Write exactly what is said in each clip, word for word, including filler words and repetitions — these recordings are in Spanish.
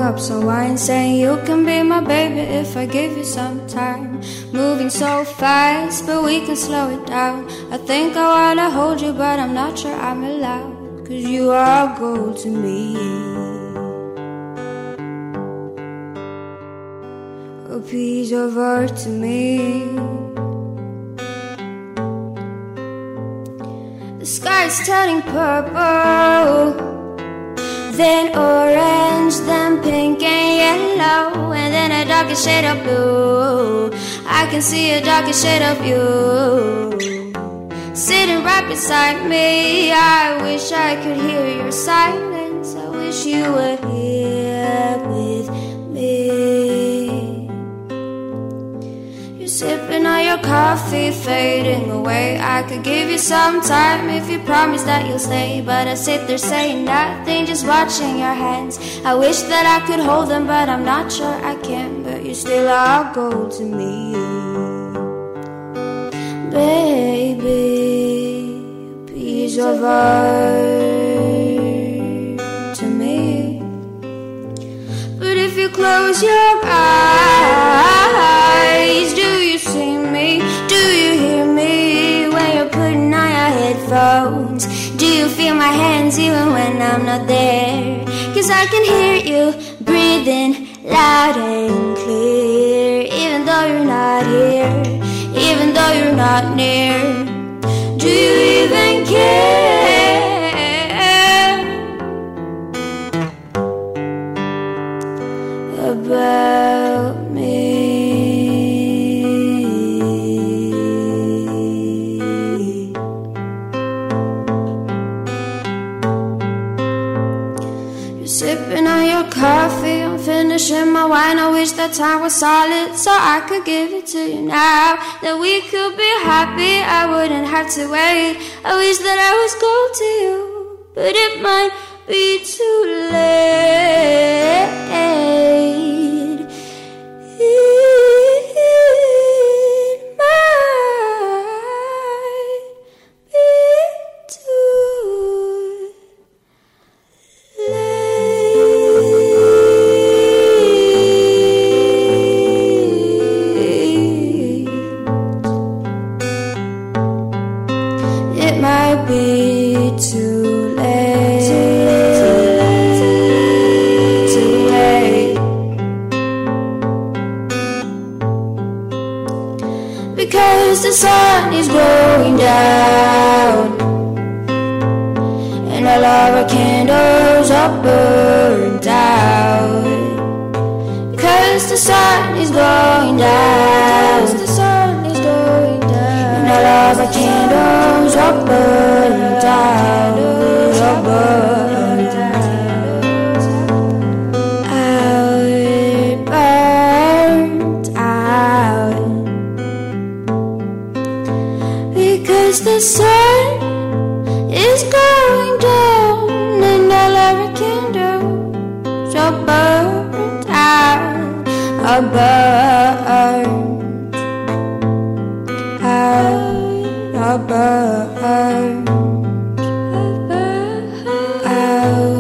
up some wine, saying you can be my baby if I give you some time. Moving so fast, but we can slow it down. I think I wanna hold you, but I'm not sure I'm allowed. Cause you are gold to me, a piece of art to me. The sky's turning purple, then orange, then pink and yellow, and then a darker shade of blue. I can see a darker shade of you sitting right beside me. I wish I could hear your silence. I wish you were here with me. You're sipping on your coffee, fading away. I could give you some time if you promise that you'll stay, but I sit there saying nothing, just watching your hands. I wish that I could hold them, but I'm not sure I can. But you still are gold to me, baby, a piece of art to me. But if you close your eyes, do you see me? Do you hear me when you're putting on your headphones? Do you feel my hands even when I'm not there? Cause I can hear you breathing loud and clear, even though you're not here, even though you're not near. Do you even care about me? You're sipping on your coffee, I'm finishing my wine. I wish that time was solid so I could give it to you now, that we could be happy, I wouldn't have to wait. I wish that I was gold to you, but it might be too late. It might be too late. It might be too late, too late, because the sun is going down and all of our candles are burned out. Because the sun is going down, the sun is going down, and all of our candles are burned out, are burned out, burned out. Because the sun is going down and all of our candles are burned out, are burned out, are burned out.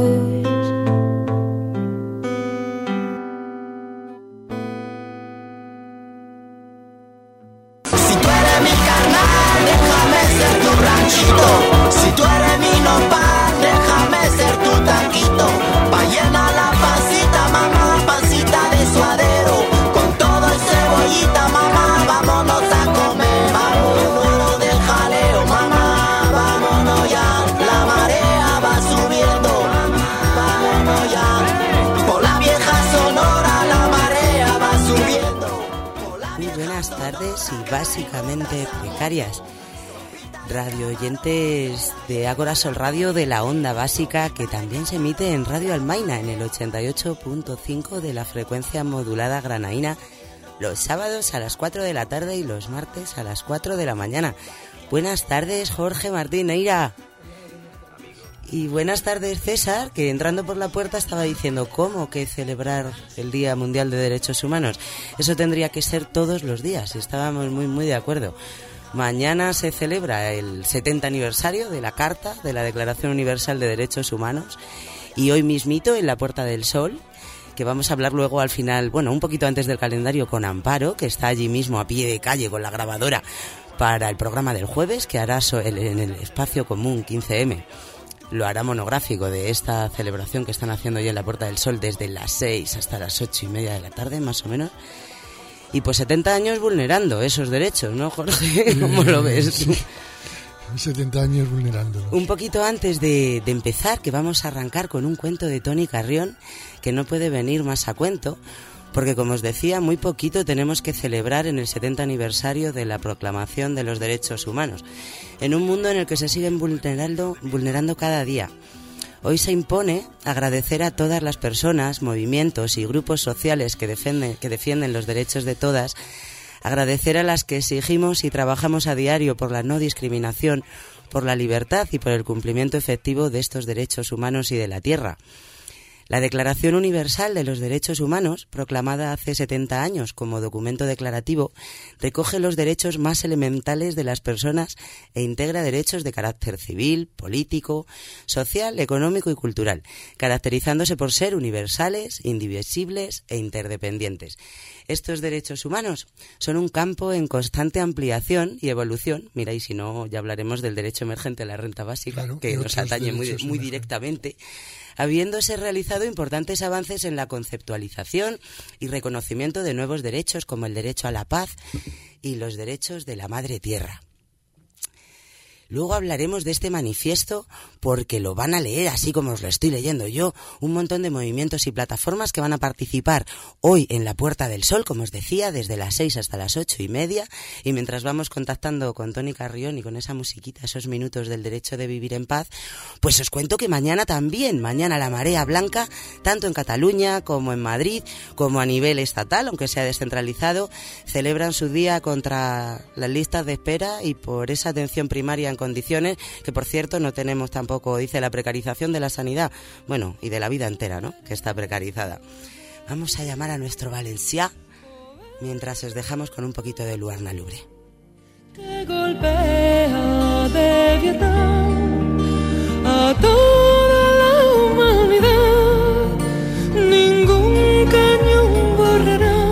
Si tú eres mi canal, déjame ser tu ranchito. Si tú eres mi nopal, déjame ser tu taquito. Pa' llenar la pancita, mamá, pancita de suadero. Con todo el cebollita, mamá, vámonos a comer. Vámonos de jaleo, mamá, vámonos ya. La marea va subiendo, vámonos ya. Por la vieja Sonora la marea va subiendo. Muy buenas tardes y básicamente precarias. Radio oyentes de Ágora Sol Radio de la onda básica, que también se emite en Radio Almaina en el ochenta y ocho punto cinco de la frecuencia modulada granaína, los sábados a las cuatro de la tarde y los martes a las cuatro de la mañana. Buenas tardes, Jorge Martín Neira. Y buenas tardes, César, que entrando por la puerta estaba diciendo ¿cómo que celebrar el Día Mundial de Derechos Humanos? Eso tendría que ser todos los días, y estábamos muy muy de acuerdo. Mañana se celebra el setenta aniversario de la Carta de la Declaración Universal de Derechos Humanos, y hoy mismito en la Puerta del Sol que vamos a hablar luego al final, bueno, un poquito antes del calendario con Amparo, que está allí mismo a pie de calle con la grabadora para el programa del jueves, que hará en el espacio común quince eme. Lo hará monográfico de esta celebración que están haciendo hoy en la Puerta del Sol desde las seis hasta las ocho y media de la tarde, más o menos. Y pues setenta años vulnerando esos derechos, ¿no, Jorge? ¿Cómo lo ves? Sí. setenta años vulnerándolo. Un poquito antes de, de empezar, que vamos a arrancar con un cuento de Toni Carrión, que no puede venir más a cuento, porque como os decía, muy poquito tenemos que celebrar en el setenta aniversario de la proclamación de los derechos humanos, en un mundo en el que se siguen vulnerando, vulnerando cada día. Hoy se impone agradecer a todas las personas, movimientos y grupos sociales que defienden, que defienden los derechos de todas, agradecer a las que exigimos y trabajamos a diario por la no discriminación, por la libertad y por el cumplimiento efectivo de estos derechos humanos y de la tierra. La Declaración Universal de los Derechos Humanos, proclamada hace setenta años como documento declarativo, recoge los derechos más elementales de las personas e integra derechos de carácter civil, político, social, económico y cultural, caracterizándose por ser universales, indivisibles e interdependientes. Estos derechos humanos son un campo en constante ampliación y evolución. Mira, y si no, ya hablaremos del derecho emergente a la renta básica, claro, que nos atañe muy, muy directamente, habiéndose realizado importantes avances en la conceptualización y reconocimiento de nuevos derechos como el derecho a la paz y los derechos de la madre tierra. Luego hablaremos de este manifiesto porque lo van a leer, así como os lo estoy leyendo yo, un montón de movimientos y plataformas que van a participar hoy en la Puerta del Sol, como os decía, desde las seis hasta las ocho y media, y mientras vamos contactando con Toni Carrión y con esa musiquita, esos minutos del derecho de vivir en paz, pues os cuento que mañana también, mañana la Marea Blanca, tanto en Cataluña como en Madrid, como a nivel estatal, aunque sea descentralizado, celebran su día contra las listas de espera y por esa atención primaria en condiciones, que por cierto no tenemos tampoco, dice, la precarización de la sanidad, bueno, y de la vida entera, ¿no?, que está precarizada. Vamos a llamar a nuestro Valencià mientras os dejamos con un poquito de Luarna Lubre. Que golpea de Vietnam a toda la humanidad, ningún cañón borrará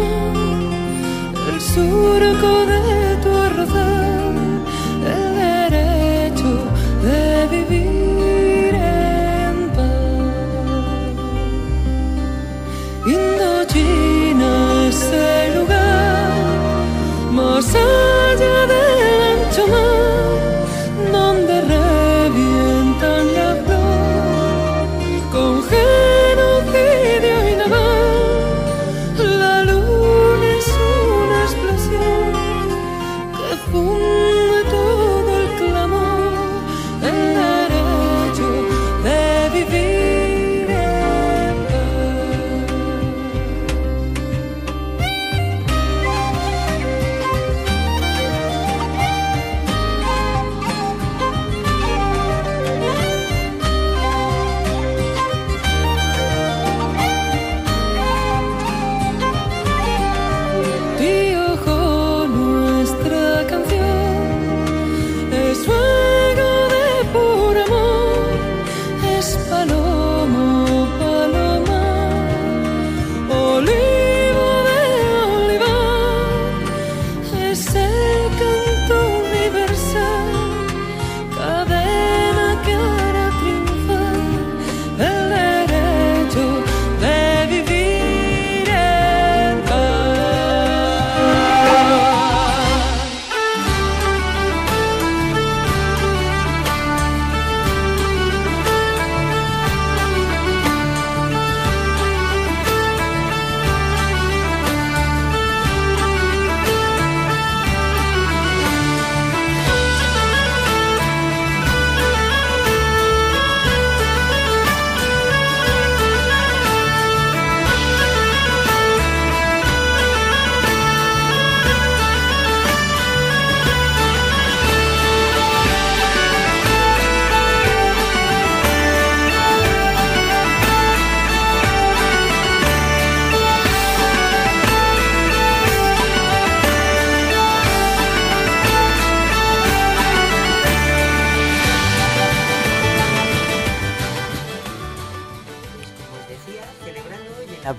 el surco de tu arrozal. Indochina es el lugar más allá del ancho mar donde revientan la flor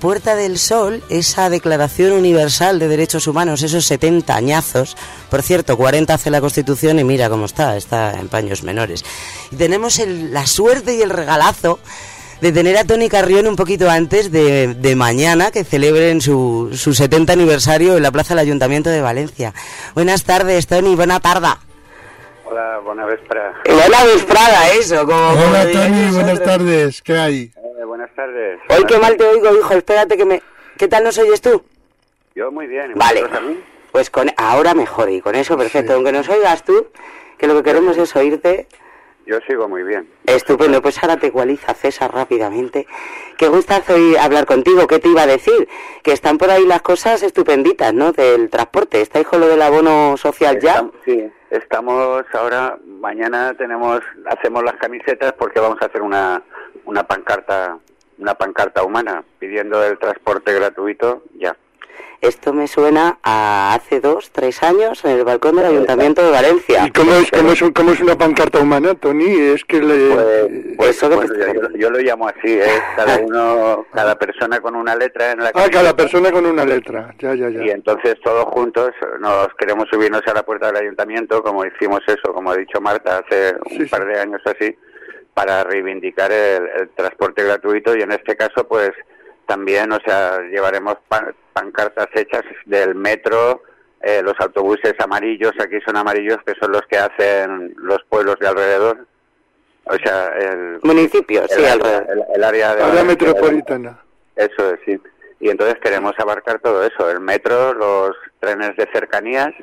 Puerta del Sol, esa Declaración Universal de Derechos Humanos, esos setenta añazos. Por cierto, cuarenta hace la Constitución y mira cómo está, está en paños menores. Y tenemos el, la suerte y el regalazo de tener a Toni Carrión un poquito antes de, de mañana, que celebren su, su setenta aniversario en la Plaza del Ayuntamiento de Valencia. Buenas tardes, Toni, buena tarde. Hola, buena vesprada. Buena vesprada, eso. Como, Hola, como Toni, buenas tardes. ¿Qué hay? Eh, buenas tardes. Hoy qué mal te oigo, hijo, espérate que me... ¿Qué tal nos oyes tú? Yo muy bien. ¿Y Vale, vosotros a mí? pues con ahora mejor y con eso perfecto. Sí. Aunque nos oigas tú, que lo que queremos es oírte. Yo sigo muy bien. Estupendo, pues ahora te ecualiza César rápidamente. Qué gustazo hoy hablar contigo. ¿Qué te iba a decir? Que están por ahí las cosas estupenditas, ¿no? Del transporte. ¿Estáis con lo del abono social ya? Estamos, sí, estamos ahora, mañana tenemos, hacemos las camisetas porque vamos a hacer una, una pancarta, una pancarta humana pidiendo el transporte gratuito ya. Esto me suena a hace dos, tres años en el balcón del Ayuntamiento de Valencia. ¿Y cómo es, cómo es, cómo es una pancarta humana, Toni? Es que le... Pues, pues, Eso que bueno, te- yo, yo lo llamo así, ¿eh? Cada uno, cada persona con una letra en la Ah, camiseta. cada persona con una letra. Ya, ya, ya. Y entonces todos juntos nos queremos subirnos a la puerta del ayuntamiento, como hicimos eso, como ha dicho Marta, hace un Sí, par sí. de años así, para reivindicar el, el transporte gratuito y en este caso pues también, o sea, llevaremos pan- pancartas hechas del metro, eh, los autobuses amarillos, aquí son amarillos, que son los que hacen los pueblos de alrededor, o sea, el... Municipio, sí, el, alrededor. el, el área de... Área metropolitana. Eso es, sí. Y entonces queremos abarcar todo eso, el metro, los trenes de cercanías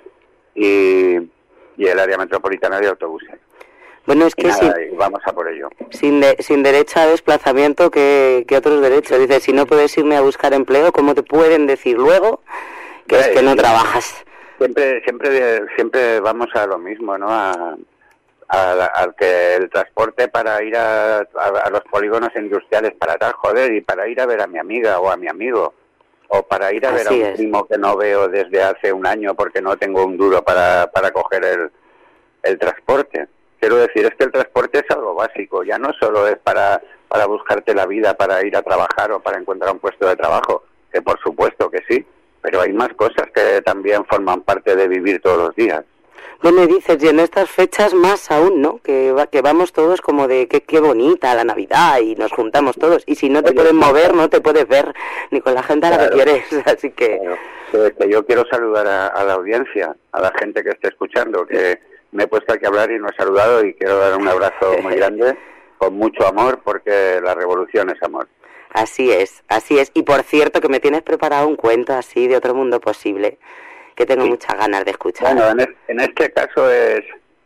y, y el área metropolitana de autobuses. Bueno, es Y que nada, sí. y vamos a por ello. Sin, de- sin derecho a desplazamiento, ¿qué, qué otros derechos? Dice, si no puedes irme a buscar empleo, ¿cómo te pueden decir luego que es que no Sí. trabajas? Siempre, siempre, siempre vamos a lo mismo, ¿no? A, a, al que el transporte para ir a, a, a los polígonos industriales para tal, joder, y para ir a ver a mi amiga o a mi amigo, o para ir a ver a Así un es. primo que no veo desde hace un año porque no tengo un duro para, para coger el, el transporte. Quiero decir, es que el transporte es algo básico, ya no solo es para, para buscarte la vida, para ir a trabajar o para encontrar un puesto de trabajo, que por supuesto que sí, pero hay más cosas que también forman parte de vivir todos los días. Bueno, y dices, y en estas fechas más aún, ¿no? Que, va- que vamos todos como de qué, qué bonita la Navidad y nos juntamos todos. Y si no te Oye, puedes sí. mover, no te puedes ver ni con la gente a la que Claro. quieres. Así que, Claro. Que- que yo quiero saludar a, a la audiencia, a la gente que esté escuchando, que me he puesto aquí a hablar y no he saludado y quiero dar un abrazo muy grande, con mucho amor, porque la revolución es amor. así es, así es. Y por cierto, que me tienes preparado un cuento así de otro mundo posible, que tengo Sí. muchas ganas de escuchar. Bueno, en, es- en este caso es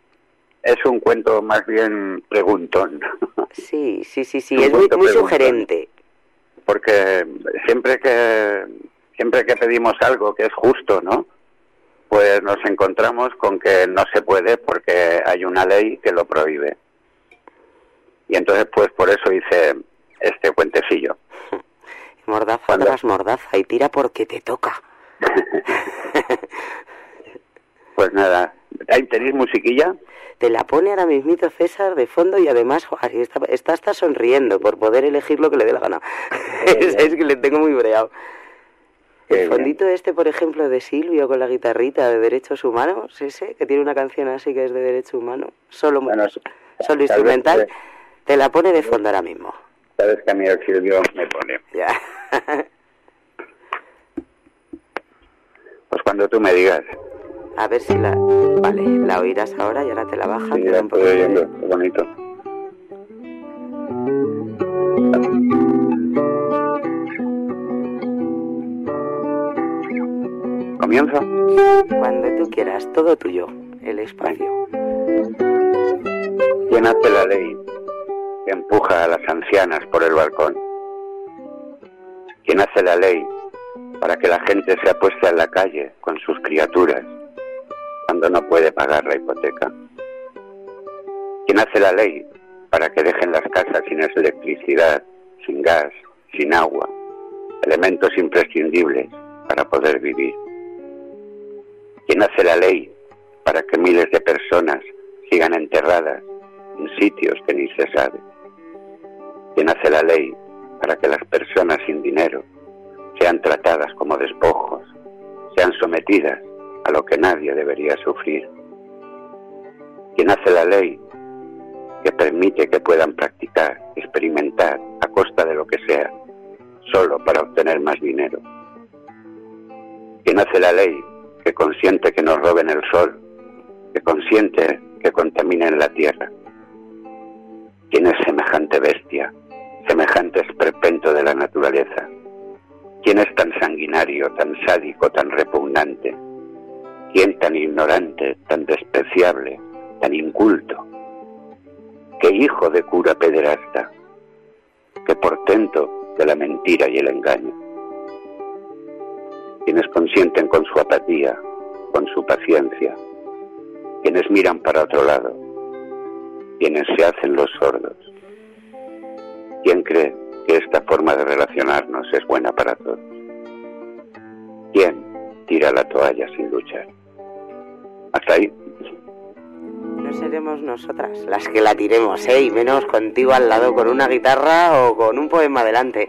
es un cuento más bien preguntón, Sí, sí, sí, sí, Un es muy, cuento muy preguntón. sugerente. porque siempre que siempre que pedimos algo que es justo, ¿no? Pues nos encontramos con que no se puede porque hay una ley que lo prohíbe. Y entonces, pues por eso hice este cuentecillo. Mordaza Cuando- tras mordaza y tira porque te toca. Pues nada, ¿ahí tenéis musiquilla? Te la pone ahora mismito César de fondo y además joder, está, está hasta sonriendo por poder elegir lo que le dé la gana. es, es que le tengo muy breado. Qué El fondito este, por ejemplo, de Silvio con la guitarrita de Derechos Humanos, ese, que tiene una canción así que es de Derecho Humano, solo, Bueno, solo tal vez, instrumental, eh, te la pone de fondo ahora mismo. Sabes que a mí el Silvio me pone. Ya. Pues cuando tú me digas. A ver si la... Vale, la oirás ahora y ahora te la bajan. Sí, te da la un estoy poquito de- oyendo, qué bonito. ¿Comienzo? Cuando tú quieras, todo tuyo, el espacio. ¿Quién hace la ley que empuja a las ancianas por el balcón? ¿Quién hace la ley para que la gente se apueste en la calle con sus criaturas cuando no puede pagar la hipoteca? ¿Quién hace la ley para que dejen las casas sin electricidad, sin gas, sin agua, elementos imprescindibles para poder vivir? ¿Quién hace la ley para que miles de personas sigan enterradas en sitios que ni se sabe? ¿Quién hace la ley para que las personas sin dinero sean tratadas como despojos, sean sometidas a lo que nadie debería sufrir. Quien hace la ley que permite que puedan practicar, experimentar a costa de lo que sea, solo para obtener más dinero. Quien hace la ley que consiente que nos roben el sol, que consiente que contaminen la tierra. ¿Quién es semejante bestia, semejante esperpento de la naturaleza? ¿Quién es tan sanguinario, tan sádico, tan repugnante? ¿Quién tan ignorante, tan despreciable, tan inculto? ¿Qué hijo de cura pederasta? ¿Qué portento de la mentira y el engaño? Quienes consienten con su apatía, con su paciencia, quienes miran para otro lado, quienes se hacen los sordos. ¿Quién cree que esta forma de relacionarnos es buena para todos? ¿Quién tira la toalla sin luchar? Hasta ahí. No seremos nosotras las que la tiremos, ¿eh? Y menos contigo al lado con una guitarra o con un poema delante.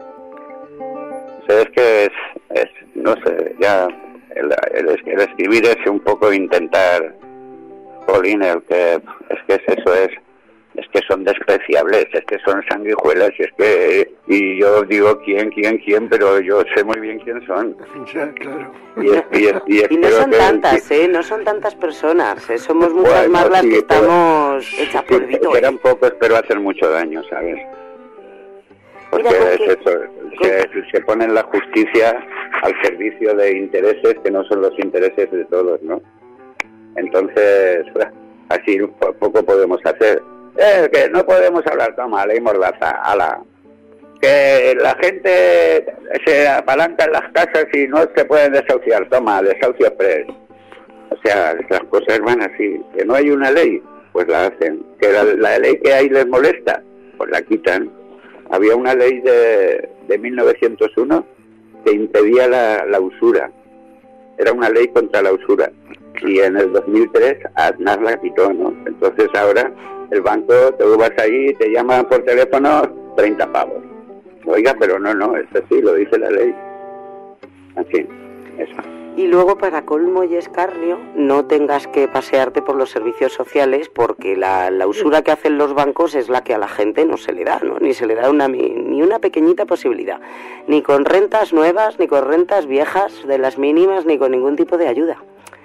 Es que es, es no sé, ya el, el, el escribir es un poco intentar, jolín, el que, es que es eso, es es que son despreciables, es que son sanguijuelas, y es que, y yo digo quién, quién, quién, pero yo sé muy bien quién son. Ya, claro. Y, es, y, es, y, es, y no son que, tantas, ¿eh? No son tantas personas, ¿eh? Somos muchas bueno, más las sí, que pero, estamos hechas sí, polvito. Eran ¿eh? pocos, pero hacen mucho daño, ¿sabes? Porque, Mira, porque es eso, se, se pone la justicia al servicio de intereses que no son los intereses de todos, ¿no? Entonces, así poco podemos hacer. Eh, que no podemos hablar, toma, ley mordaza, ala. Que la gente se apalanca en las casas y no se pueden desahuciar, toma, desahucio express. O sea, las cosas van así. Que no hay una ley, pues la hacen. Que la, la ley que hay les molesta, pues la quitan. Había una ley de, de mil novecientos uno que impedía la, la usura. Era una ley contra la usura. Y en el dos mil tres Aznar la quitó, ¿no? Entonces ahora el banco, tú vas ahí, te llaman por teléfono, treinta pavos. Oiga, pero no, no, esto sí, lo dice la ley. Así, eso. Y luego, para colmo y escarnio, no tengas que pasearte por los servicios sociales, porque la, la usura que hacen los bancos es la que a la gente no se le da, ¿no? Ni se le da una ni una pequeñita posibilidad. Ni con rentas nuevas, ni con rentas viejas de las mínimas, ni con ningún tipo de ayuda.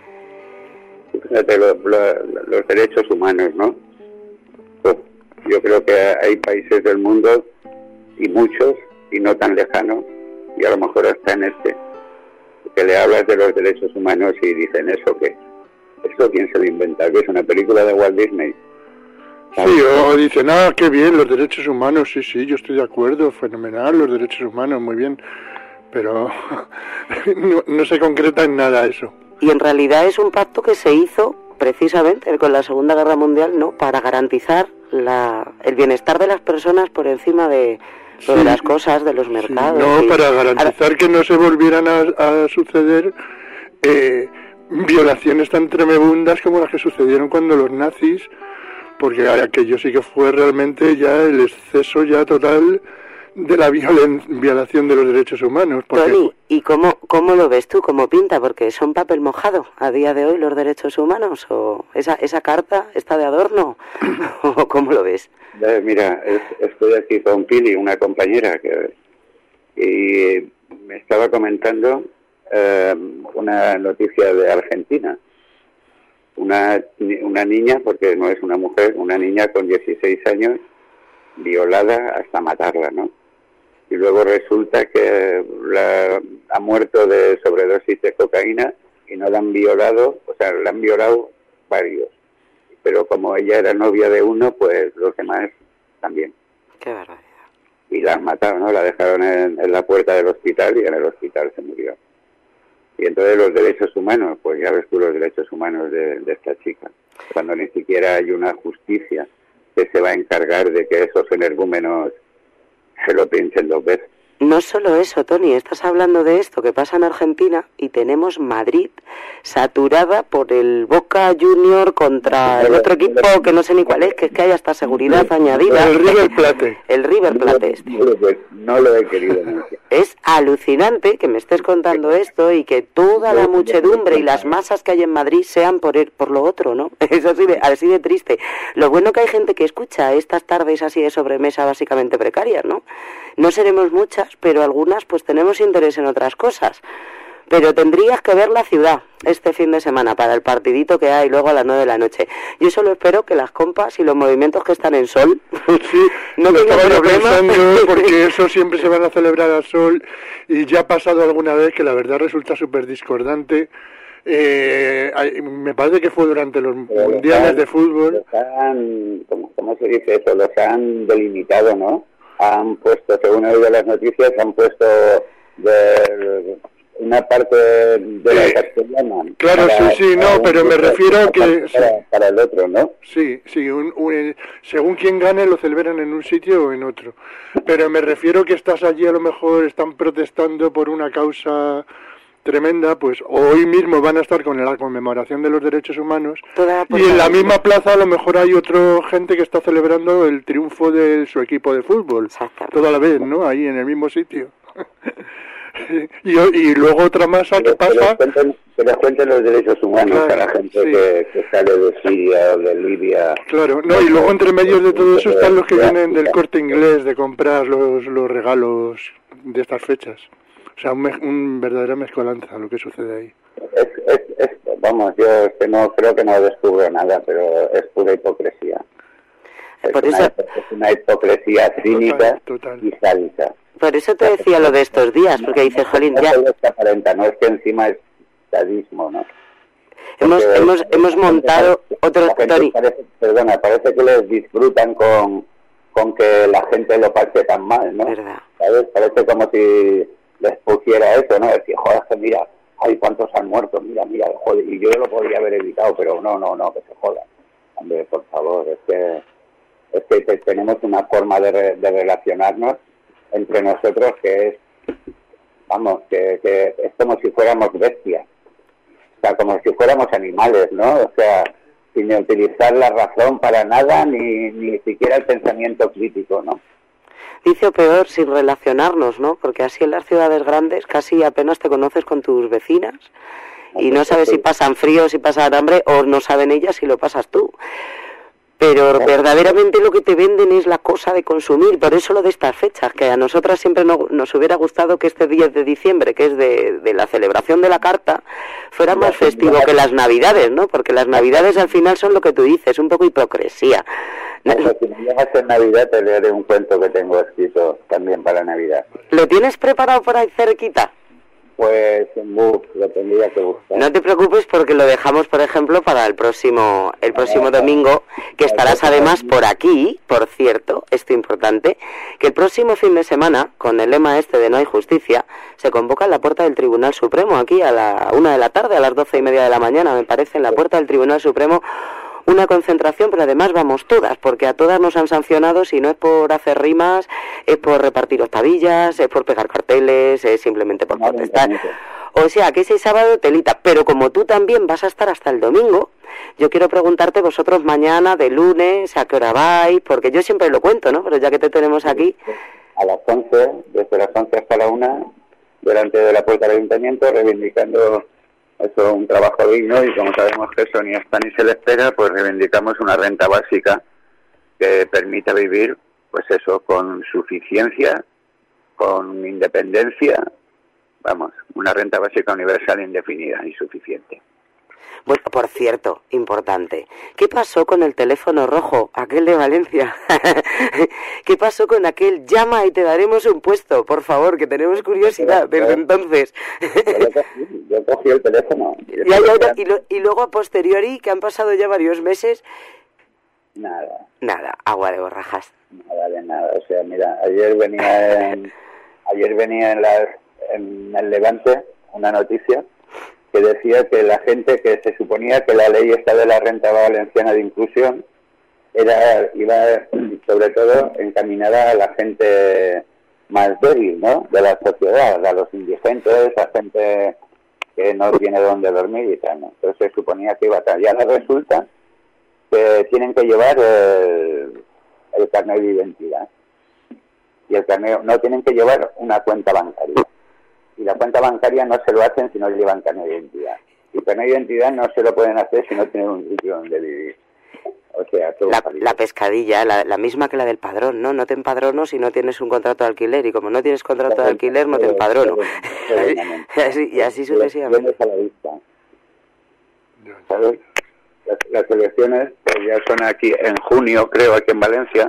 Fíjate, lo, lo, los derechos humanos, ¿no? Pues yo creo que hay países del mundo, y muchos, y no tan lejanos, y a lo mejor hasta en este, que le hablas de los derechos humanos y dicen, ¿eso qué? ¿Eso quién se lo inventa? ¿Que es una película de Walt Disney? Sí, o dicen, ah, qué bien, los derechos humanos, sí, sí, yo estoy de acuerdo, fenomenal, los derechos humanos, muy bien, pero no, no se concreta en nada eso. Y en realidad es un pacto que se hizo precisamente con la Segunda Guerra Mundial, ¿no? Para garantizar la, el bienestar de las personas por encima de, sí, de las cosas, de los mercados. Sí, no, y, para garantizar ahora, que no se volvieran a, a suceder eh, violaciones tan tremebundas como las que sucedieron cuando los nazis, porque aquello sí que fue realmente ya el exceso ya total de la violen, violación de los derechos humanos. Porque... Tony, ¿y cómo, cómo lo ves tú, cómo pinta? Porque son papel mojado a día de hoy los derechos humanos, o esa esa carta está de adorno, o cómo lo ves. Eh, mira, es, estoy aquí con Pili, una compañera, que y me estaba comentando eh, una noticia de Argentina. Una, una niña, porque no es una mujer, una niña con dieciséis años, violada hasta matarla, ¿no? Y luego resulta que la, ha muerto de sobredosis de cocaína y no la han violado, o sea, la han violado varios. Pero como ella era novia de uno, pues los demás también. Qué barbaridad. Y la han matado, ¿no? La dejaron en, en la puerta del hospital y en el hospital se murió. Y entonces los derechos humanos, pues ya ves tú los derechos humanos de, de esta chica. Cuando ni siquiera hay una justicia que se va a encargar de que esos energúmenos se lo pinchen dos veces. No solo eso, Tony, estás hablando de esto que pasa en Argentina y tenemos Madrid saturada por el Boca Junior contra el otro equipo que no sé ni cuál es, que es que hay hasta seguridad añadida. El River Plate. El River Plate este. No lo he querido anunciar. Es alucinante que me estés contando esto y que toda la muchedumbre y las masas que hay en Madrid sean por el, por lo otro, ¿no? Es así de, así de triste. Lo bueno que hay gente que escucha estas tardes así de sobremesa básicamente precarias, ¿no? No seremos muchas, pero algunas pues tenemos interés en otras cosas. Pero tendrías que ver la ciudad este fin de semana para el partidito que hay luego a las nueve de la noche. Yo solo espero que las compas y los movimientos que están en sol sí, no tengan problemas. Porque eso siempre se van a celebrar al sol y ya ha pasado alguna vez que la verdad resulta súper discordante. Eh, hay, me parece que fue durante los Pero mundiales han, de fútbol. Los han, ¿cómo, ¿Cómo se dice eso? Los han delimitado, ¿no? Han puesto, según he oído las noticias, han puesto de una parte de la eh, castellana. Claro, para, sí, sí, no, pero me refiero a que... Para, para el otro, ¿no? Sí, sí, un, un, según quien gane lo celebran en un sitio o en otro. Pero me refiero que estás allí, a lo mejor están protestando por una causa tremenda, pues hoy mismo van a estar con la conmemoración de los derechos humanos y en la misma plaza a lo mejor hay otra gente que está celebrando el triunfo de su equipo de fútbol, toda la vez, ¿no? Ahí en el mismo sitio. y, y luego otra masa que pasa... Que les cuenten los derechos humanos, claro, a la gente sí. que, que sale de Siria o de Libia. Claro, no, y luego entre medios de todo eso están los que vienen del Corte Inglés de comprar los, los regalos de estas fechas. O sea, un, me, un verdadera mezcolanza lo que sucede ahí. Es, es, es, vamos, yo es que no creo que no descubro nada, pero es pura hipocresía. Es, Por una, eso... es una hipocresía cínica total, total. y sádica. Por eso te decía lo de estos días, porque dices, jolín, ya... No es que aparenta, no es que encima es sadismo, ¿no? Hemos, hemos, hemos montado parece, otro... Tony. Parece, perdona, parece que les disfrutan con, con que la gente lo pase tan mal, ¿no? ¿Verdad? ¿Sabes? Parece como si les pusiera eso, ¿no? Decir, joder, que mira, ay, cuántos han muerto, mira, mira, joder, y yo lo podría haber evitado, pero no, no, no, que se joda. Hombre, por favor, es que es que te, tenemos una forma de, re, de relacionarnos entre nosotros que es, vamos, que, que es como si fuéramos bestias, o sea, como si fuéramos animales, ¿no? O sea, sin utilizar la razón para nada, ni, ni siquiera el pensamiento crítico, ¿no? Dice o peor, sin relacionarnos, ¿no? Porque así en las ciudades grandes casi apenas te conoces con tus vecinas y no sabes si pasan frío, si pasan hambre o no saben ellas si lo pasas tú. Pero verdaderamente lo que te venden es la cosa de consumir, por eso lo de estas fechas, que a nosotras siempre no, nos hubiera gustado que este diez de diciembre, que es de, de la celebración de la carta, fuera más festivo que las Navidades, ¿no? Porque las Navidades al final son lo que tú dices, un poco hipocresía. No, si me llegas en Navidad te leeré un cuento que tengo escrito también para Navidad. ¿Lo tienes preparado por ahí cerquita? Pues buf, lo tendría que buscar. No te preocupes porque lo dejamos, por ejemplo, para el próximo el próximo domingo, que estarás además por aquí, por cierto, esto importante, que el próximo fin de semana, con el lema este de no hay justicia, se convoca en la puerta del Tribunal Supremo, aquí a la una de la tarde, a las doce y media de la mañana, me parece, en la puerta del Tribunal Supremo, una concentración, pero además vamos todas, porque a todas nos han sancionado, si no es por hacer rimas, es por repartir octavillas, es por pegar carteles, es simplemente por protestar. O sea, que ese sábado telita, pero como tú también vas a estar hasta el domingo, yo quiero preguntarte vosotros mañana, de lunes, a qué hora vais, porque yo siempre lo cuento, ¿no? Pero ya que te tenemos aquí... A las once, desde las once hasta la una, delante de la puerta del ayuntamiento, reivindicando... Eso, un trabajo digno, y como sabemos que eso ni está ni se le espera, pues reivindicamos una renta básica que permita vivir, pues eso, con suficiencia, con independencia, vamos, una renta básica universal indefinida y suficiente. Bueno, por cierto, importante, ¿qué pasó con el teléfono rojo, aquel de Valencia? ¿Qué pasó con aquel llama y te daremos un puesto? Por favor, que tenemos curiosidad desde entonces. Yo cogí, yo cogí el teléfono. Ya, ya, ya, y, lo, y luego a posteriori, que han pasado ya varios meses... Nada. Nada, agua de borrajas. Nada de nada, o sea, mira, ayer venía en, ayer venía en, la, en el Levante una noticia que decía que la gente, que se suponía que la ley esta de la renta valenciana de inclusión era iba sobre todo encaminada a la gente más débil, ¿no?, de la sociedad, a los indigentes, a gente que no tiene dónde dormir y tal, ¿no? Entonces se suponía que iba a estar. Y ahora resulta que tienen que llevar el, el carnet de identidad. Y el carnet, no tienen que llevar una cuenta bancaria. Y la cuenta bancaria no se lo hacen si no llevan carnet de identidad. Y carnet de identidad no se lo pueden hacer si no tienen un sitio donde vivir. O sea, todo la, la pescadilla, la, la misma que la del padrón, ¿no? No te empadrono si no tienes un contrato de alquiler, y como no tienes contrato de alquiler, no te empadrono. Y así, y así sucesivamente. A la vista. ¿Sabes? Las, las elecciones pues ya son aquí en junio, creo, aquí en Valencia,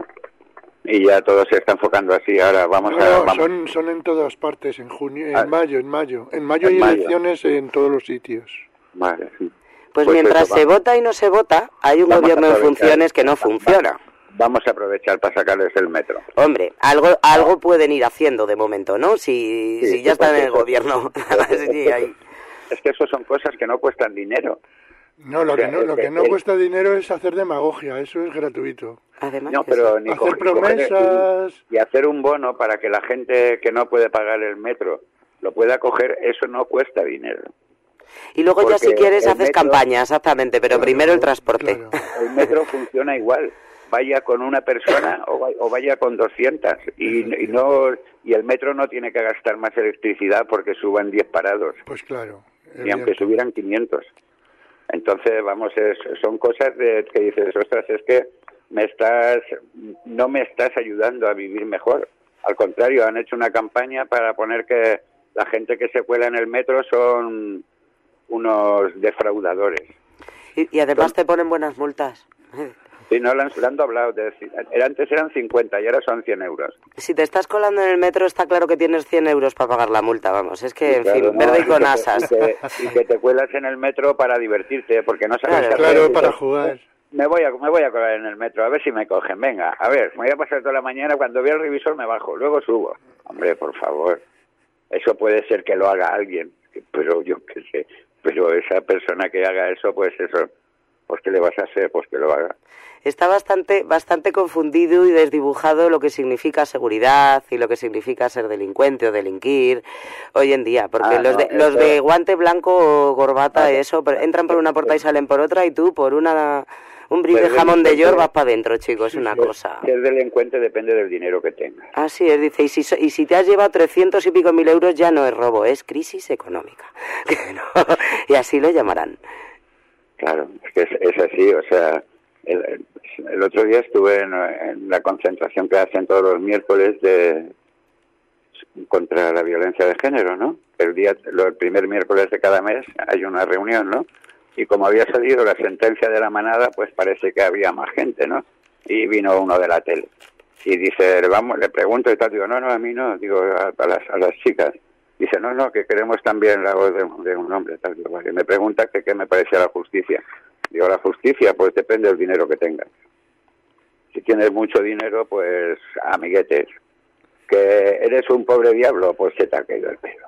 y ya todo se está enfocando así. Ahora vamos no, a... No, vamos. Son, son en todas partes, en junio, en ah, mayo, en mayo. En mayo en hay mayo. elecciones en todos los sitios. Vale, sí. Pues, Pues mientras eso, se va. vota y no se vota, hay un Vamos gobierno a en aprovechar. funciones que no funciona. Vamos a aprovechar para sacarles el metro. Hombre, algo algo pueden ir haciendo de momento, ¿no? Si, Sí, si ya sí, están en el porque- gobierno. Sí, ahí. Es que eso son cosas que no cuestan dinero. No, lo O sea, que no, lo es que que no el- cuesta dinero es hacer demagogia, eso es gratuito. Además, No, que pero sí. ni Hacer coger- promesas. coger y, y hacer un bono para que la gente que no puede pagar el metro lo pueda coger, eso no cuesta dinero. Y luego ya porque si quieres el haces metro- campaña, exactamente, pero Claro, primero el transporte. claro. El metro funciona igual, vaya con una persona o vaya, o vaya con doscientas, y, y no y el metro no tiene que gastar más electricidad porque suban diez parados, Pues claro. ni aunque evidente. subieran quinientos. Entonces, vamos, es, son cosas de que dices, ostras, es que me estás no me estás ayudando a vivir mejor. Al contrario, han hecho una campaña para poner que la gente que se cuela en el metro son unos defraudadores. Y, y además te ponen buenas multas. Sí, no, lo han, lo han doblado. De, era, antes eran cincuenta y ahora son cien euros. Si te estás colando en el metro, está claro que tienes cien euros para pagar la multa, vamos. Es que, Sí, en claro, fin, ¿no? verde y Y con que te- asas. Y que, y que te cuelas en el metro para divertirte, porque no sabes Claro, qué hacer. Claro, Dices, para jugar. Me voy, a, me voy a colar en el metro, a ver si me cogen. Venga, a ver, me voy a pasar toda la mañana, cuando vea el revisor me bajo, luego subo. Hombre, por favor, eso puede ser que lo haga alguien, pero yo qué sé, pero esa persona que haga eso, pues eso, pues ¿qué le vas a hacer? Pues que lo haga. Está bastante, bastante confundido y desdibujado lo que significa seguridad y lo que significa ser delincuente o delinquir hoy en día, porque Ah, los, no, de, los eso- de guante blanco o corbata, Ah, eso, pero entran por una puerta y salen por otra, y tú por una un brie de Pero jamón de delincuente- york vas para adentro, chicos, es una cosa. Ser delincuente depende del dinero que tengas. Así es, dice, y si, so- y si te has llevado trescientos y pico mil euros ya no es robo, es crisis económica. Que no, y así lo llamarán. Claro, es que es, es así, o sea, el, el otro día estuve en, en la concentración que hacen todos los miércoles de contra la violencia de género, ¿no? El día, lo- el primer miércoles de cada mes hay una reunión, ¿no? Y como había salido la sentencia de la manada, pues parece que había más gente, ¿no? Y vino uno de la tele y dice, vamos, le pregunto y tal, digo, no, no, a mí no, digo, a, a las, a las chicas. Dice, no, no, que queremos también la voz de, de un hombre, tal, digo, vale. Me pregunta que qué me parecía la justicia. Digo, la justicia, pues depende del dinero que tengas. Si tienes mucho dinero, pues amiguetes. Que eres un pobre diablo, pues se te ha caído el pelo.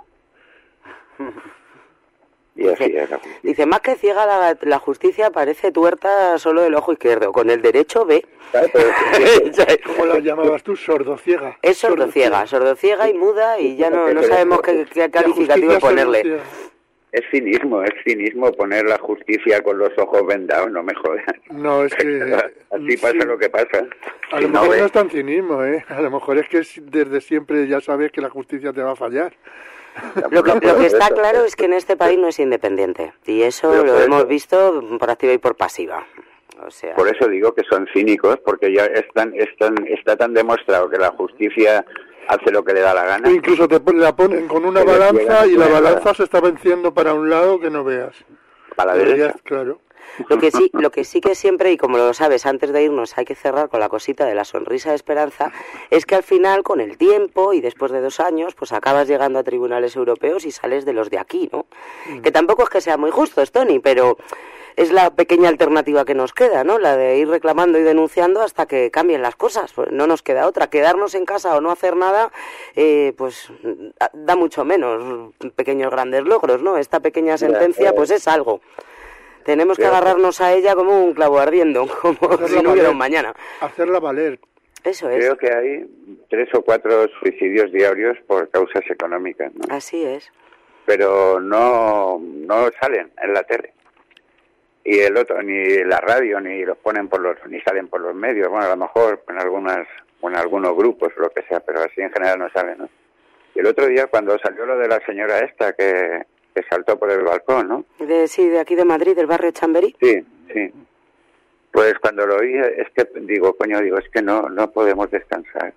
Y así es la justicia. Dice, más que ciega la, la justicia parece tuerta solo del ojo izquierdo, con el derecho ve. ¿Sabes? Pero es que- ¿Cómo la llamabas tú? Sordociega. Es sordociega, sordociega y muda, y ya no, no sabemos qué, qué La calificativo justicia ponerle. sordociega. es cinismo, es cinismo poner la justicia con los ojos vendados, no me jodas. No, es que... Así pasa sí. lo que pasa. A Si lo no mejor ves- no es tan cinismo, ¿eh? A lo mejor es que es- desde siempre ya sabes que la justicia te va a fallar. Lo que, lo que está Eso, claro es que en este país no es independiente, y eso Pero lo por hemos eso- visto por activa y por pasiva. O sea, Por eso digo que son cínicos, porque ya están, están, está tan demostrado que la justicia hace lo que le da la gana. O incluso te pon- la ponen con una Que les balanza llega y la una balanza nada. se está venciendo para un lado que no veas. Para la Deberías- derecha. Claro. Lo que sí, lo que sí que siempre, y como lo sabes, antes de irnos hay que cerrar con la cosita de la sonrisa de esperanza, es que al final, con el tiempo y después de dos años, pues acabas llegando a tribunales europeos y sales de los de aquí, ¿no? Que tampoco es que sea muy justo, Tony, pero es la pequeña alternativa que nos queda, ¿no? La de ir reclamando y denunciando hasta que cambien las cosas. Pues no nos queda otra. Quedarnos en casa o no hacer nada, eh, pues da mucho menos pequeños grandes logros, ¿no? Esta pequeña sentencia, pues es algo. Tenemos que Ya, agarrarnos a ella como un clavo ardiendo, como Hacerla si no hubiera valer. un mañana. Hacerla valer. Eso es. Creo que hay tres o cuatro suicidios diarios por causas económicas, ¿no? Así es. Pero no, no salen en la tele. Y el otro, ni la radio, ni los ponen por los, ni salen por los medios. Bueno, a lo mejor en algunas, en algunos grupos o lo que sea, pero así en general no salen, ¿no? Y el otro día cuando salió lo de la señora esta que, que saltó por el balcón, ¿no? De, sí, de aquí de Madrid, del barrio Chamberí. Sí, sí. Pues cuando lo oí, es que digo, coño, digo, es que no, no podemos descansar.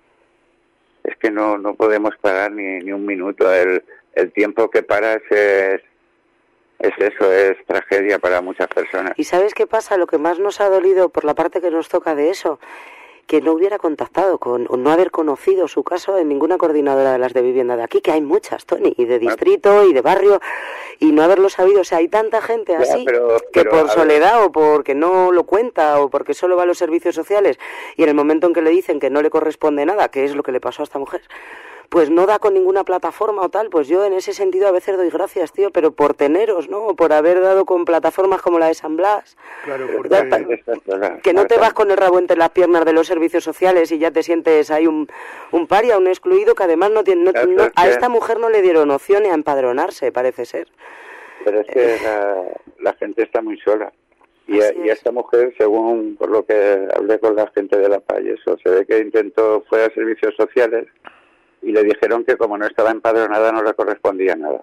Es que no, no podemos parar ni, ni un minuto. El, el tiempo que paras es, es eso, es tragedia para muchas personas. ¿Y sabes qué pasa? Lo que más nos ha dolido por la parte que nos toca de eso, que no hubiera contactado con, o no haber conocido su caso en ninguna coordinadora de las de vivienda de aquí, que hay muchas, Tony, y de distrito y de barrio, y no haberlo sabido. O sea, hay tanta gente así, ya, pero, que pero, por soledad ver. o porque no lo cuenta o porque solo va a los servicios sociales, y en el momento en que le dicen que no le corresponde nada, que es lo que le pasó a esta mujer, pues no da con ninguna plataforma o tal. Pues yo en ese sentido a veces doy gracias, tío, pero por teneros, ¿no? Por haber dado con plataformas como la de San Blas. Claro, porque... Que no te vas con el rabo entre las piernas de los servicios sociales y ya te sientes ahí un, un paria, un excluido, que además no tiene... No, no, a esta mujer no le dieron opción a empadronarse, parece ser. Pero es que la, la gente está muy sola. Y a, y a esta mujer, según por lo que hablé con la gente de la P A Y, eso, se ve que intentó, fue a servicios sociales y le dijeron que como no estaba empadronada no le correspondía nada.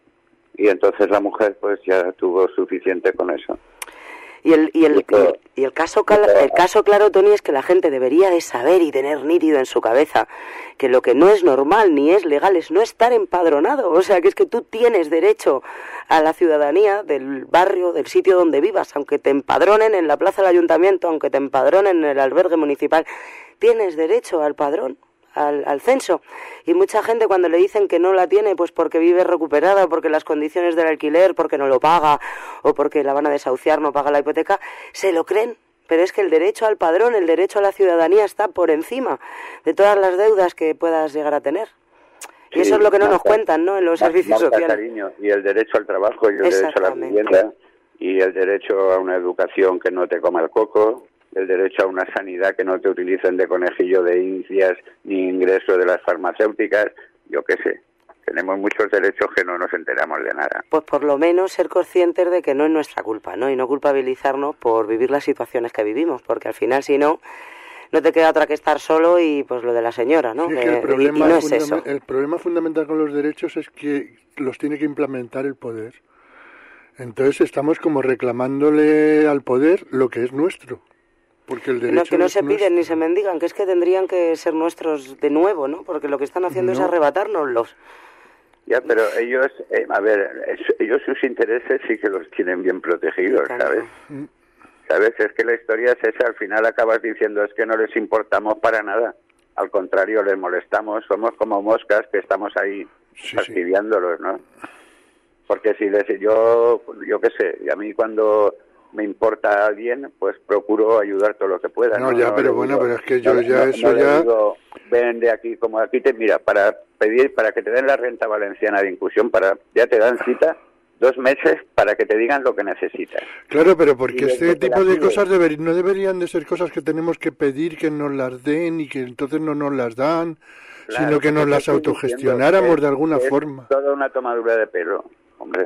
Y entonces la mujer pues ya tuvo suficiente con eso. Y el, y el, y el, y el, caso, el caso claro, Tony, es que la gente debería de saber y tener nítido en su cabeza que lo que no es normal ni es legal es no estar empadronado. O sea, que es que tú tienes derecho a la ciudadanía del barrio, del sitio donde vivas, aunque te empadronen en la plaza del ayuntamiento, aunque te empadronen en el albergue municipal, tienes derecho al padrón. Al, al censo. Y mucha gente cuando le dicen que no la tiene, pues porque vive recuperada, porque las condiciones del alquiler, porque no lo paga, o porque la van a desahuciar, no paga la hipoteca, se lo creen. Pero es que el derecho al padrón, el derecho a la ciudadanía está por encima de todas las deudas que puedas llegar a tener. Y sí, eso es lo que no Marta, nos cuentan, ¿no?, en los Marta, servicios Marta, sociales. Cariño, y el derecho al trabajo, y el derecho a la vivienda, y el derecho a una educación que no te coma el coco, el derecho a una sanidad que no te utilicen de conejillo de indias ni ingreso de las farmacéuticas, yo qué sé. Tenemos muchos derechos que no nos enteramos de nada. Pues por lo menos ser conscientes de que no es nuestra culpa, ¿no? Y no culpabilizarnos por vivir las situaciones que vivimos, porque al final, si no, no te queda otra que estar solo y pues lo de la señora, ¿no? Sí, que, que el, problema y, y no es eso. El problema fundamental con los derechos es que los tiene que implementar el poder. Entonces estamos como reclamándole al poder lo que es nuestro. Porque el derecho no, que no es se piden nuestro. ni se mendigan, que es que tendrían que ser nuestros de nuevo, ¿no? Porque lo que están haciendo no. es arrebatárnoslos. Ya, pero ellos, eh, a ver, ellos sus intereses sí que los tienen bien protegidos, ¿sabes? Mm. ¿Sabes? Es que la historia es esa, al final acabas diciendo es que no les importamos para nada. Al contrario, les molestamos, somos como moscas que estamos ahí sí, fastidiándolos, ¿no? Porque si les, yo, yo qué sé, y a mí cuando me importa a alguien, pues procuro ayudar todo lo que pueda. No, no ya, no pero bueno, digo, pero es que yo no, ya no, eso no ya... Digo, ven de aquí, como aquí te mira, para pedir, para que te den la renta valenciana de inclusión, para ya te dan cita dos meses para que te digan lo que necesitas. Claro, pero porque este tipo de pides. cosas deber, no deberían de ser cosas que tenemos que pedir que nos las den y que entonces no nos las dan, claro, sino que nos las autogestionáramos es, de alguna es forma. Toda una tomadura de pelo, hombre.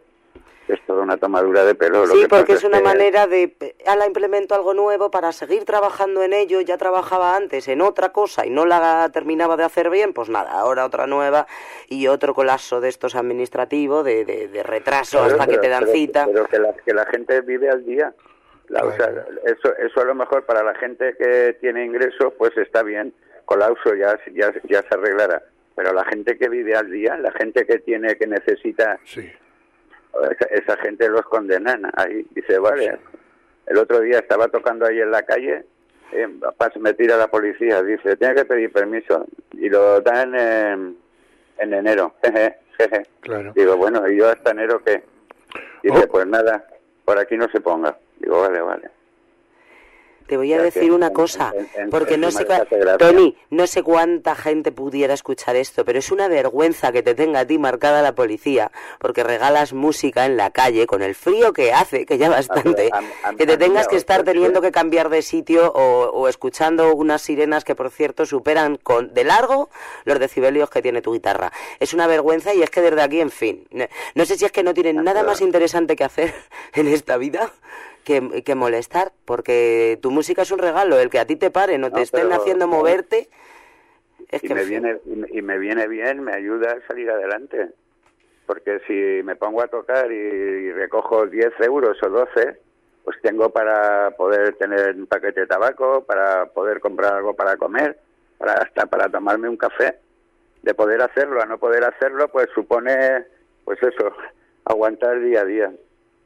Es toda una tomadura de pelo. Sí, lo que porque es una que... manera de, ala, implemento algo nuevo para seguir trabajando en ello, ya trabajaba antes en otra cosa y no la terminaba de hacer bien, pues nada, ahora otra nueva y otro colapso de estos administrativos, de, de, de retraso claro, hasta pero, que te dan pero, cita. Pero que la, que la gente vive al día. La, claro. O sea, eso, eso a lo mejor para la gente que tiene ingresos, pues está bien, colapso ya, ya, ya se arreglará. Pero la gente que vive al día, la gente que tiene, que necesita... Sí. Esa, esa gente los condenan ahí, dice, vale, el otro día estaba tocando ahí en la calle, eh, me tira la policía, dice, tiene que pedir permiso, y lo dan en, en enero, jeje, jeje. Claro. Digo, bueno, ¿y yo hasta enero qué? Dice, oh. pues nada, por aquí no se ponga. Digo, vale, vale. te voy a Ya decir que una en- cosa, en- en- porque no encima sé, te cua- hace gracia. Tony, no sé cuánta gente pudiera escuchar esto, pero es una vergüenza que te tenga a ti marcada la policía, porque regalas música en la calle con el frío que hace, que ya bastante, A- a- que te a- tengas a- que estar a- teniendo que cambiar de sitio o, o escuchando unas sirenas que, por cierto, superan con de largo los decibelios que tiene tu guitarra. Es una vergüenza y es que desde aquí, en fin, no, no sé si es que no tienen nada más interesante que hacer en esta vida que, que molestar, porque tu música es un regalo, el que a ti te pare, no te No, estén pero- haciendo moverte, es y que me en fin. viene y me, y me viene bien, me ayuda a salir adelante, porque si me pongo a tocar y, y recojo diez euros o doce, pues tengo para poder tener un paquete de tabaco, para poder comprar algo para comer, para hasta para tomarme un café. De poder hacerlo a no poder hacerlo, pues supone, pues eso, aguantar día a día.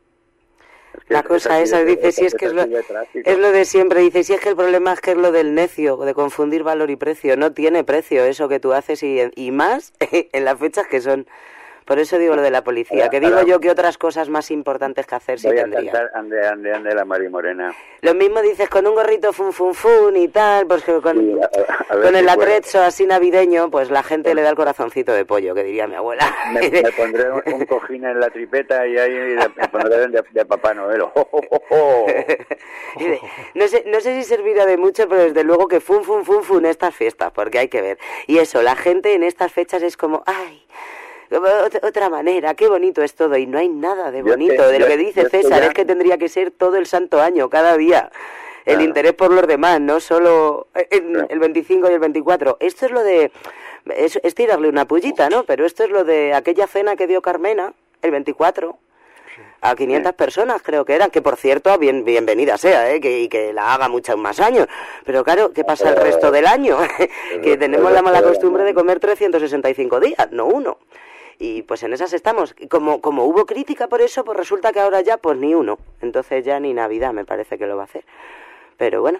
Es que La es- cosa es así esa, de- dice, si es que es lo, así de trágico. es lo de siempre, dice, si es que el problema es que es lo del necio, de confundir valor y precio, no tiene precio eso que tú haces y, y más en las fechas que son. Por eso digo lo de la policía, Ahora- que digo ahora- yo que otras cosas más importantes que hacer sí Voy a tendría. cantar Ande, ande, ande la Mari Morena. Lo mismo dices con un gorrito fun fun fun y tal, pues que con, Sí, a- a ver con si el puedo. atrezzo así navideño, pues la gente le da el corazoncito de pollo, que diría mi abuela. Me, me pondré un, un cojín en la tripeta y ahí me pondré de, de Papá Noel. ¡Oh, oh, oh, oh! No sé, no sé si servirá de mucho, pero desde luego que fun fun fun fun estas fiestas, porque hay que ver. Y eso, la gente en estas fechas es como, ay, ot- otra manera, qué bonito es todo, y no hay nada de Yo es bonito. que- De lo yo- que dice yo es que César, ya- es que tendría que ser todo el santo año, cada día. El Claro. interés por los demás, no solo en Claro. el veinticinco y el veinticuatro. Esto es lo de, es, es tirarle una pullita, ¿no? Pero esto es lo de aquella cena que dio Carmena, el veinticuatro. A quinientas personas creo que eran, que por cierto, bien, bienvenida sea, ¿eh? que, y que la haga muchos más años. Pero claro, ¿qué pasa el resto del año? Que tenemos la mala costumbre de comer trescientos sesenta y cinco días, no uno. Y pues en esas estamos. Y Como, como hubo crítica por eso, pues resulta que ahora ya pues ni uno. Entonces ya ni Navidad me parece que lo va a hacer. Pero bueno.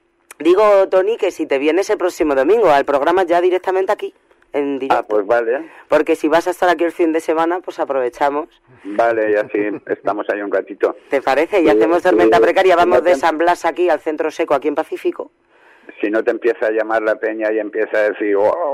Digo, Tony, que si te vienes el próximo domingo al programa ya directamente aquí, en directo. Ah, pues vale, Porque si vas a estar aquí el fin de semana, pues aprovechamos. vale, y así estamos ahí un ratito. ¿Te parece? Y Sí, hacemos sí, tormenta precaria. Vamos no de te- San Blas aquí al Centro Seco, aquí en Pacífico. Si no te empieza a llamar la peña y empieza a decir...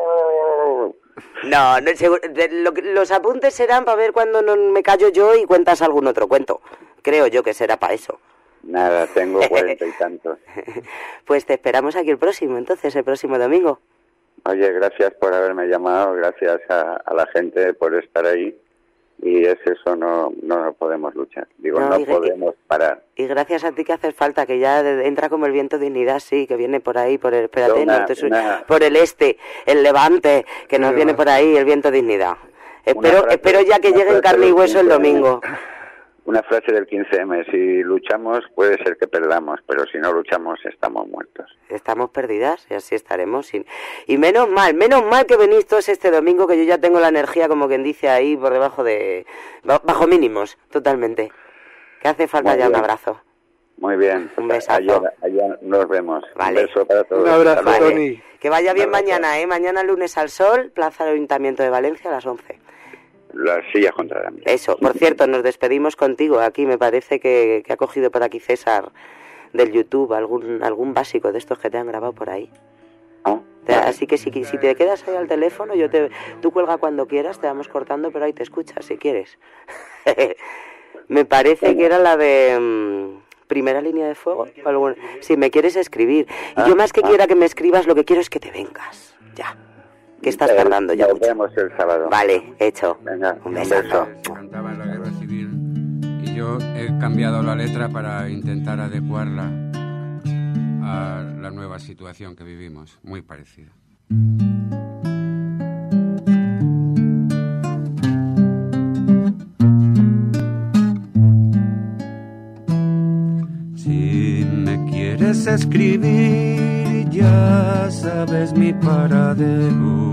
"Oh", No, no seguro- de- lo que- los apuntes serán para ver cuándo no me callo yo y cuentas algún otro cuento. Creo yo que será para eso. nada, tengo cuarenta y tantos. Pues te esperamos aquí el próximo, entonces, el próximo domingo. Oye, gracias por haberme llamado, gracias a, a la gente por estar ahí. Y es eso, no, no podemos luchar. Digo, No, no, y- podemos parar. Y gracias a ti que haces falta, que ya de- entra como el viento dignidad, sí, que viene por ahí, por el, espérate, Una- no te su- una- por el este, el levante, que nos viene por ahí el viento dignidad. Espero, frase- espero ya que una llegue en frase carne y del hueso el quince eme. domingo. Una frase del quince eme, si luchamos puede ser que perdamos, pero si no luchamos estamos muertos. Estamos perdidas y así estaremos. Sin... Y menos mal, menos mal que venís todos este domingo, que yo ya tengo la energía, como quien dice, ahí por debajo de... ba- bajo mínimos, totalmente. Que hace falta Muy ya un bien. abrazo. Muy bien, Un besazo. allá, allá nos vemos. Vale. Un beso para todos. Un abrazo, Hasta luego. Tony. Que vaya bien Un abrazo. mañana, ¿eh? Mañana lunes al sol, Plaza del Ayuntamiento de Valencia a las once. La silla contra la mía. Eso, por cierto, nos despedimos contigo. Aquí me parece que, que ha cogido por aquí César del YouTube algún algún básico de estos que te han grabado por ahí. ¿No? Te- Así que si, si te quedas ahí al teléfono, yo te, tú cuelga cuando quieras, te vamos cortando, pero ahí te escuchas si quieres. Me parece que era la de mm, primera línea de fuego. o algún- Si me quieres escribir. Y yo más que quiera que me escribas, lo que quiero es que te vengas. Ya. Que estás Eh, tardando ya Nos mucho. vemos el sábado. Vale, hecho. Venga, Un un besazo. beso. Cantaba en la guerra civil y yo he cambiado la letra para intentar adecuarla a la nueva situación que vivimos, muy parecida. Si me quieres escribir, ya sabes mi paradero.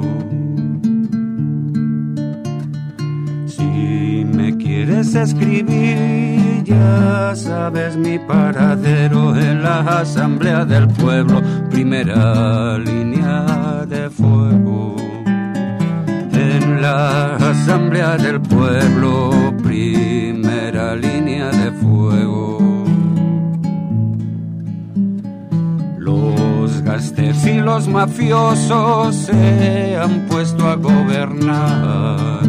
Si me quieres escribir, ya sabes mi paradero en la Asamblea del Pueblo, primera línea de fuego. En la Asamblea del Pueblo, primera línea de fuego. los mafiosos se han puesto a gobernar.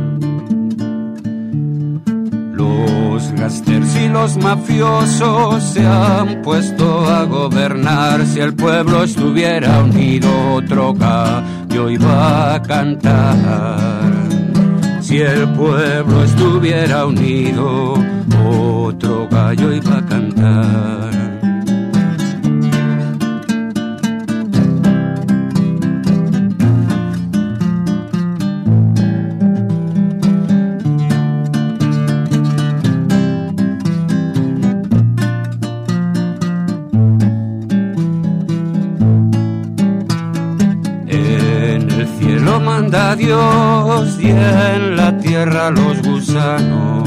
Los gasters y los mafiosos se han puesto a gobernar. Si el pueblo estuviera unido, otro gallo iba a cantar. Si el pueblo estuviera unido, otro gallo iba a cantar. Manda Dios y en la tierra los gusanos.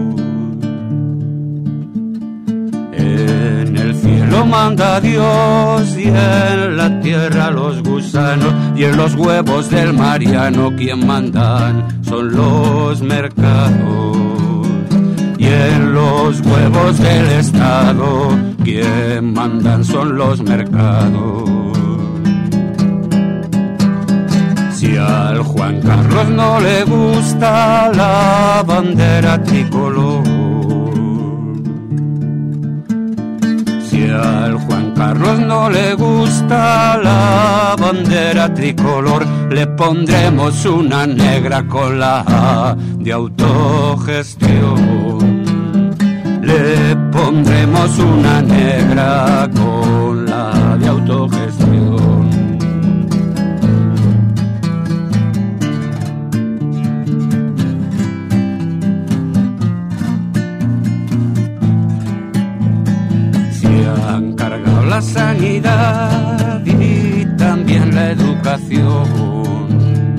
En el cielo manda Dios y en la tierra los gusanos. Y en los huevos del Mariano quien mandan son los mercados. Y en los huevos del Estado quien mandan son los mercados. Si al Juan Carlos no le gusta la bandera tricolor, si al Juan Carlos no le gusta la bandera tricolor, le pondremos una negra con la A de autogestión. Le pondremos una negra con la A de autogestión. La sanidad y también la educación.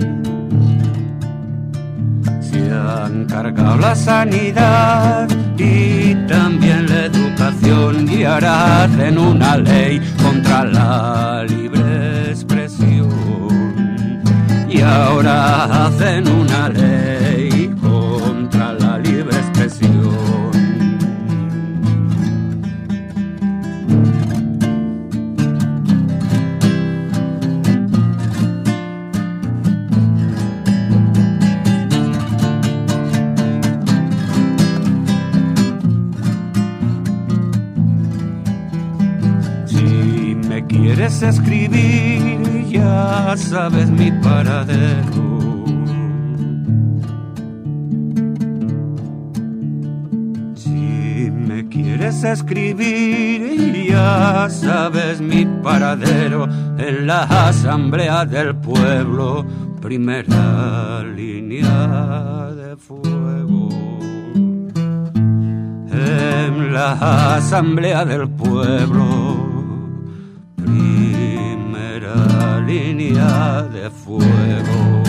Se han cargado la sanidad y también la educación y ahora hacen una ley contra la libre expresión. Y ahora hacen una ley contra la libre expresión. Quieres escribir, ya sabes mi paradero. Si me quieres escribir, ya sabes mi paradero. En la asamblea del pueblo, primera línea de fuego. En la asamblea del pueblo, primera línea de fuego.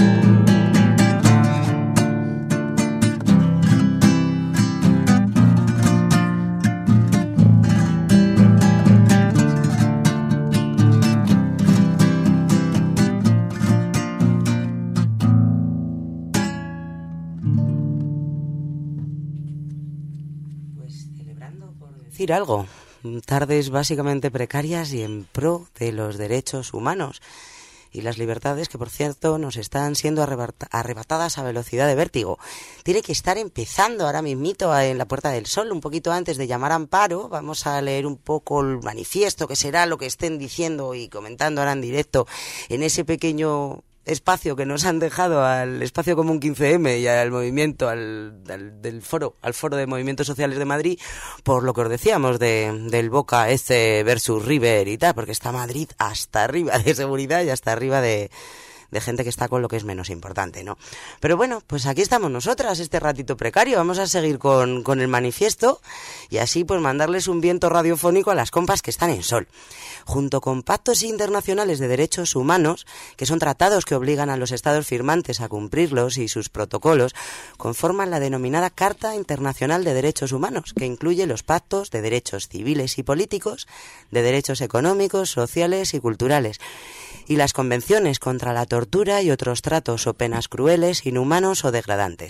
Pues celebrando, por decir algo, tardes básicamente precarias y en pro de los derechos humanos y las libertades que, por cierto, nos están siendo arrebatadas a velocidad de vértigo. Tiene que estar empezando ahora mismito en la Puerta del Sol, un poquito antes de llamar a amparo. Vamos a leer un poco el manifiesto, que será lo que estén diciendo y comentando ahora en directo en ese pequeño espacio que nos han dejado al Espacio Común quince eme y al movimiento, al, al del foro, al foro de movimientos sociales de Madrid, por lo que os decíamos de, del Boca F versus River y tal, porque está Madrid hasta arriba de seguridad y hasta arriba de, de gente que está con lo que es menos importante, ¿no? Pero bueno, pues aquí estamos nosotras, este ratito precario. Vamos a seguir con, con el manifiesto y así pues mandarles un viento radiofónico a las compas que están en Sol. Junto con pactos internacionales de derechos humanos, que son tratados que obligan a los estados firmantes a cumplirlos y sus protocolos, conforman la denominada Carta Internacional de Derechos Humanos, que incluye los pactos de derechos civiles y políticos, de derechos económicos, sociales y culturales, y las convenciones contra la tortura y otros tratos o penas crueles, inhumanos o degradantes.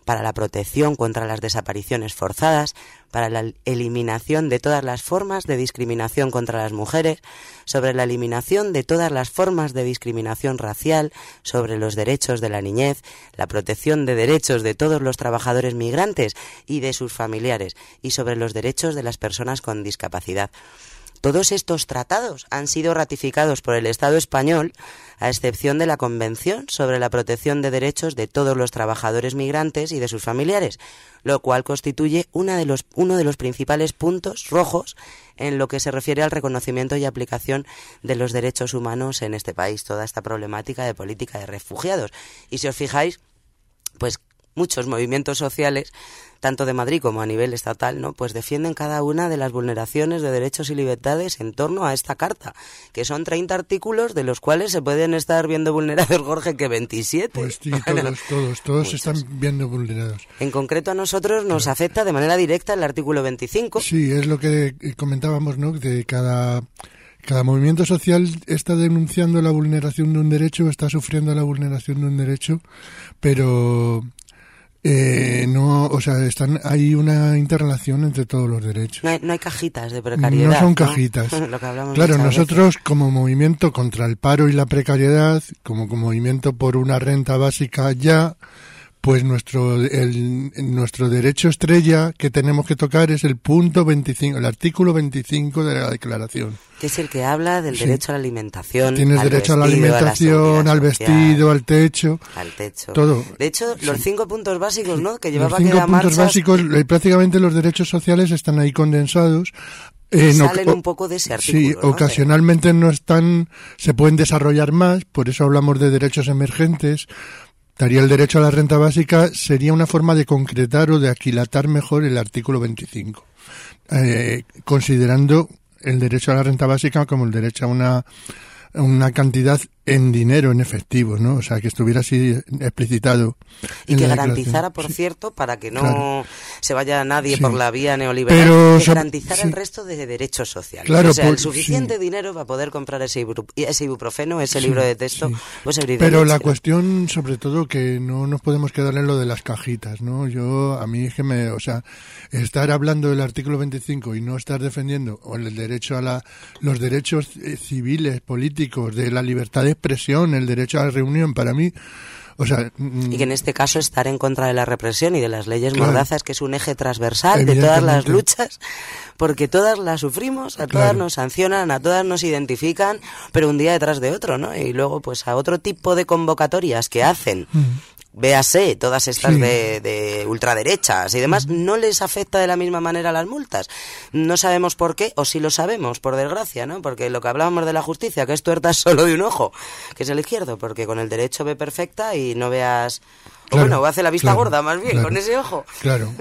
para la protección contra las desapariciones forzadas, para la eliminación de todas las formas de discriminación contra las mujeres, sobre la eliminación de todas las formas de discriminación racial, sobre los derechos de la niñez, la protección de derechos de todos los trabajadores migrantes y de sus familiares, y sobre los derechos de las personas con discapacidad. Todos estos tratados han sido ratificados por el Estado español, a excepción de la Convención sobre la protección de derechos de todos los trabajadores migrantes y de sus familiares, lo cual constituye una de los, uno de los principales puntos rojos en lo que se refiere al reconocimiento y aplicación de los derechos humanos en este país, toda esta problemática de política de refugiados. Y si os fijáis, pues muchos movimientos sociales, tanto de Madrid como a nivel estatal, ¿no?, pues defienden cada una de las vulneraciones de derechos y libertades en torno a esta carta, que son treinta artículos, de los cuales se pueden estar viendo vulnerados, Jorge, que veintisiete. Pues sí, todos, todos, todos se están viendo vulnerados. En concreto a nosotros nos claro. afecta de manera directa el artículo veinticinco. Sí, es lo que comentábamos, ¿no?, de cada... Cada movimiento social está denunciando la vulneración de un derecho, está sufriendo la vulneración de un derecho, pero eh, no, o sea, están hay una interrelación entre todos los derechos. No hay, no hay cajitas de precariedad. No son cajitas. ¿no? Lo que hablamos claro, nosotros veces. Como movimiento contra el paro y la precariedad, como, como movimiento por una renta básica ya, pues nuestro el, nuestro derecho estrella que tenemos que tocar es el punto veinticinco, el artículo veinticinco de la Declaración. Que es el que habla del sí. derecho a la alimentación. Tienes al derecho vestido, a la alimentación, a al vestido, al techo. Al techo. Todo. De hecho, los sí. cinco puntos básicos, ¿no?, que llevaba los cinco que puntos marchas... básicos, prácticamente los derechos sociales están ahí condensados. Eh, salen no, un poco de ese artículo. Sí, ¿no? ocasionalmente no están, se pueden desarrollar más, por eso hablamos de derechos emergentes. Daría el derecho a la renta básica, sería una forma de concretar o de aquilatar mejor el artículo veinticinco, eh, considerando el derecho a la renta básica como el derecho a una, una cantidad en dinero, en efectivo, ¿no? O sea, que estuviera así explicitado. Y que garantizara, por sí. cierto, para que no claro. se vaya nadie sí. por la vía neoliberal, Pero, que garantizara sí. el resto de derechos sociales. Claro, o sea, por, el suficiente sí. dinero para poder comprar ese, ibru, ese ibuprofeno, ese sí, libro de texto, sí. pues ese Pero leche, la ¿no? cuestión, sobre todo, que no nos podemos quedar en lo de las cajitas, ¿no? Yo, a mí es que me, o sea, estar hablando del artículo veinticinco y no estar defendiendo o el derecho a la, los derechos civiles, políticos, de la libertad de expresión, el derecho a la reunión, para mí, o sea... Y que en este caso estar en contra de la represión y de las leyes claro, mordazas, que es un eje transversal de todas las luchas, porque todas las sufrimos, a todas claro. nos sancionan, a todas nos identifican, pero un día detrás de otro, ¿no? Y luego, pues, a otro tipo de convocatorias que hacen... Mm. Véase, todas estas sí. de, de ultraderechas y demás, no les afecta de la misma manera las multas. No sabemos por qué, o sí lo sabemos, por desgracia, ¿no? Porque lo que hablábamos de la justicia, que es tuerta solo de un ojo, que es el izquierdo, porque con el derecho ve perfecta y no veas... Claro, o bueno, o hace la vista claro, gorda, más bien, claro, con ese ojo. Claro.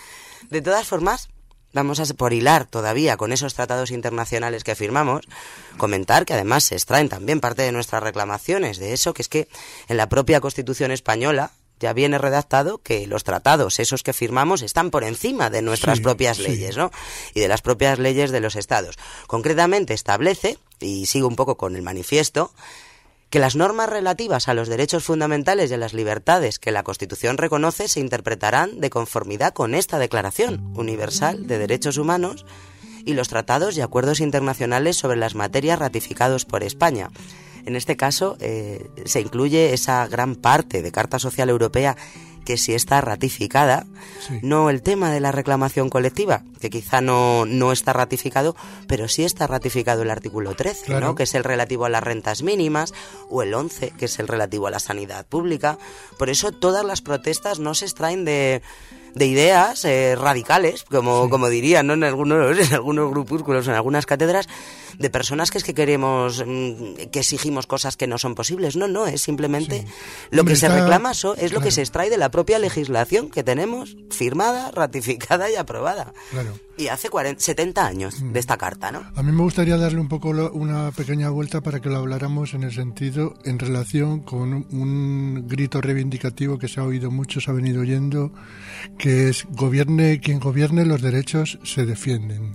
De todas formas... Vamos a, por hilar todavía con esos tratados internacionales que firmamos, comentar que además se extraen también parte de nuestras reclamaciones de eso, que es que en la propia Constitución española ya viene redactado que los tratados, esos que firmamos, están por encima de nuestras sí, propias sí. leyes, ¿no? Y de las propias leyes de los estados. Concretamente establece, y sigo un poco con el manifiesto, que las normas relativas a los derechos fundamentales y a las libertades que la Constitución reconoce se interpretarán de conformidad con esta Declaración Universal de Derechos Humanos y los tratados y acuerdos internacionales sobre las materias ratificados por España. En este caso, eh, se incluye esa gran parte de Carta Social Europea que sí está ratificada, sí. no el tema de la reclamación colectiva, que quizá no, no está ratificado, pero sí está ratificado el artículo trece, claro. ¿no? Que es el relativo a las rentas mínimas, o el once, que es el relativo a la sanidad pública. Por eso todas las protestas no se extraen de... de ideas eh, radicales, como, sí. como dirían, ¿no? en algunos en algunos grupúsculos, en algunas cátedras, de personas que es que queremos, que exigimos cosas que no son posibles. No, no, es simplemente sí. lo Hombre, que está, se reclama so, es claro. lo que se extrae de la propia legislación que tenemos firmada, ratificada y aprobada. Claro. Y hace cuarenta, setenta años de esta carta, ¿no? A mí me gustaría darle un poco lo, una pequeña vuelta para que lo habláramos en el sentido, en relación con un, un grito reivindicativo que se ha oído mucho, se ha venido oyendo, que es gobierne quien gobierne, los derechos se defienden,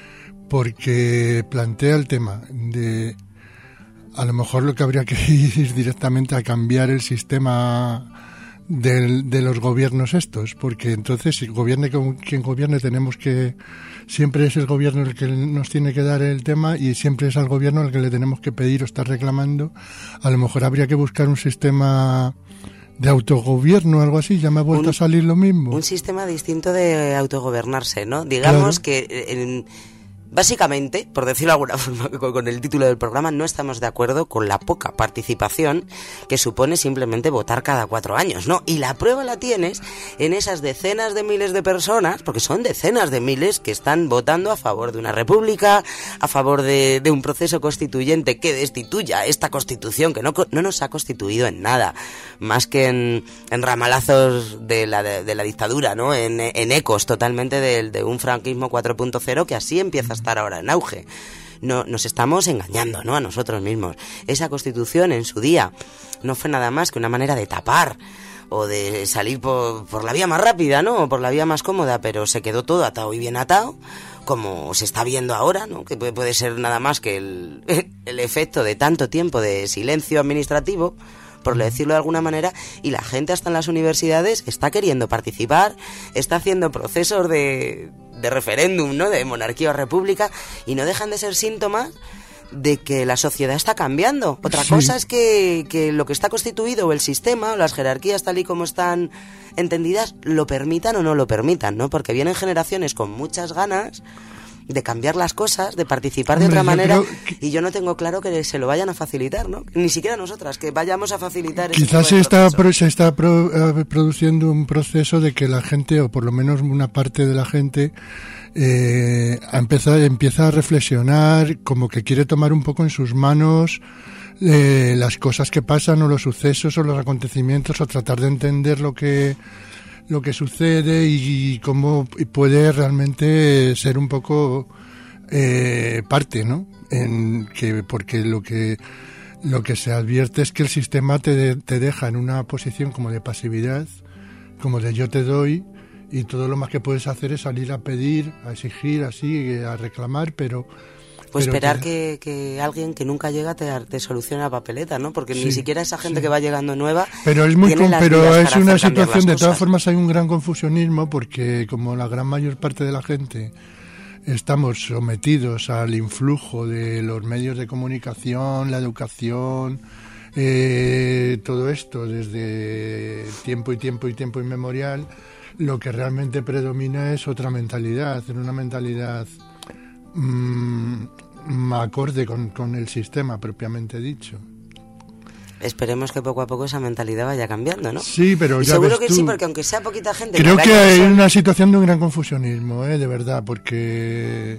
porque plantea el tema de a lo mejor lo que habría que ir directamente a cambiar el sistema de, de los gobiernos estos, porque entonces si gobierne quien gobierne tenemos que, siempre es el gobierno el que nos tiene que dar el tema y siempre es al gobierno el que le tenemos que pedir o estar reclamando. A lo mejor habría que buscar un sistema de autogobierno o algo así, ya me ha vuelto un, a salir lo mismo. Un sistema distinto de autogobernarse, ¿no? Digamos claro. que en, básicamente, por decirlo de alguna forma con el título del programa, no estamos de acuerdo con la poca participación que supone simplemente votar cada cuatro años, ¿no? Y la prueba la tienes en esas decenas de miles de personas, porque son decenas de miles que están votando a favor de una república, a favor de, de un proceso constituyente que destituya esta constitución que no, no nos ha constituido en nada, más que en, en ramalazos de la, de, de la dictadura, ¿no? En, en ecos totalmente de, de un franquismo cuatro punto cero que así empieza a estar ahora en auge. No, nos estamos engañando, ¿no? A nosotros mismos. Esa Constitución en su día no fue nada más que una manera de tapar o de salir por, por la vía más rápida, ¿no? O por la vía más cómoda, pero se quedó todo atado y bien atado, como se está viendo ahora, ¿no? Que puede, puede ser nada más que el, el efecto de tanto tiempo de silencio administrativo, por decirlo de alguna manera, y la gente hasta en las universidades está queriendo participar, está haciendo procesos de, de referéndum, ¿no? De monarquía o república, y no dejan de ser síntomas de que la sociedad está cambiando. Otra sí. cosa es que, que lo que está constituido o el sistema o las jerarquías tal y como están entendidas lo permitan o no lo permitan, ¿no? Porque vienen generaciones con muchas ganas de cambiar las cosas, de participar Hombre, de otra manera, que... y yo no tengo claro que se lo vayan a facilitar, ¿no? Ni siquiera nosotras, que vayamos a facilitar ese Quizás se está, pro, se está pro, uh, produciendo un proceso de que la gente, o por lo menos una parte de la gente, eh, empieza, empieza a reflexionar, como que quiere tomar un poco en sus manos eh, las cosas que pasan, o los sucesos, o los acontecimientos, o tratar de entender lo que... lo que sucede y cómo puede realmente ser un poco eh, parte, ¿no? En que porque lo que lo que se advierte es que el sistema te, de, te deja en una posición como de pasividad, como de yo te doy, y todo lo más que puedes hacer es salir a pedir, a exigir, así, a reclamar, pero... Pues esperar que, que alguien que nunca llega te, te solucione la papeleta, ¿no? Porque sí, ni siquiera esa gente sí. que va llegando nueva. Pero es muy con, pero es una situación, de todas formas hay un gran confusionismo, porque como la gran mayor parte de la gente estamos sometidos al influjo de los medios de comunicación, la educación, eh, todo esto desde tiempo y tiempo y tiempo inmemorial, lo que realmente predomina es otra mentalidad, una mentalidad mmm, acorde con, con el sistema propiamente dicho. Esperemos que poco a poco esa mentalidad vaya cambiando, ¿no? Sí, pero y ya seguro ves que tú, sí, porque aunque sea poquita gente... Creo que hay son... una situación de un gran confusionismo, ¿eh? De verdad, porque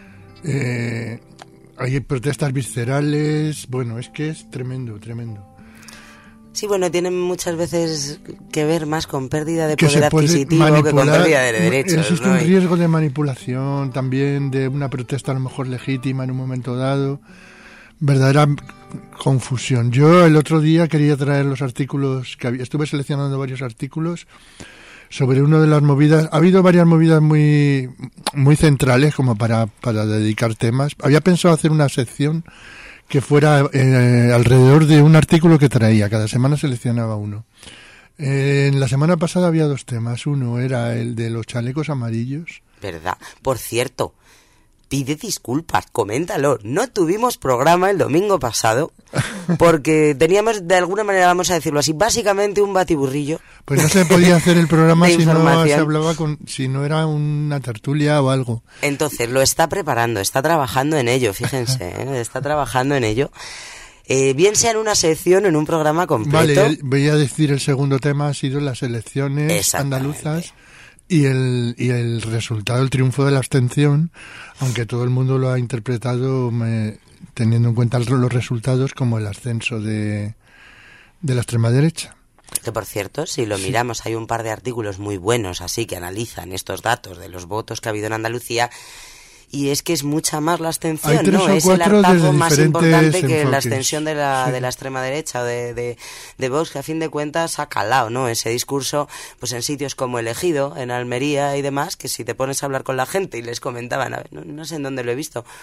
eh, hay protestas viscerales, bueno, es que es tremendo, tremendo. Sí, bueno, tienen muchas veces que ver más con pérdida de poder adquisitivo que con pérdida de derechos. Existe ¿no? un riesgo de manipulación también, de una protesta a lo mejor legítima en un momento dado. Verdadera confusión. Yo el otro día quería traer los artículos que había, estuve seleccionando varios artículos sobre una de las movidas. Ha habido varias movidas muy muy centrales como para, para dedicar temas. Había pensado hacer una sección que fuera eh, alrededor de un artículo que traía. Cada semana seleccionaba uno. Eh, en la semana pasada había dos temas. Uno era el de los chalecos amarillos. ¿Verdad? Por cierto, pide disculpas, coméntalo. No tuvimos programa el domingo pasado porque teníamos, de alguna manera, vamos a decirlo así, básicamente un batiburrillo. Pues no se podía hacer el programa si no se hablaba con, si no era una tertulia o algo. Entonces, lo está preparando, está trabajando en ello, fíjense, ¿eh? Está trabajando en ello. Eh, bien sea en una sección o en un programa completo. Vale, voy a decir el segundo tema, ha sido las elecciones andaluzas. Y el, y el resultado, el triunfo de la abstención, aunque todo el mundo lo ha interpretado me, teniendo en cuenta los resultados como el ascenso de, de la extrema derecha. Que por cierto, si lo sí. miramos, hay un par de artículos muy buenos así que analizan estos datos de los votos que ha habido en Andalucía. Y es que es mucha más la abstención, ¿no? Es el hartazgo más importante que enfoques. La extensión de la, sí. de la extrema derecha o de, de, de Vox, que a fin de cuentas ha calado, ¿no? Ese discurso, pues en sitios como El Ejido, en Almería y demás, que si te pones a hablar con la gente y les comentaban, a ver, no, no sé en dónde lo he visto,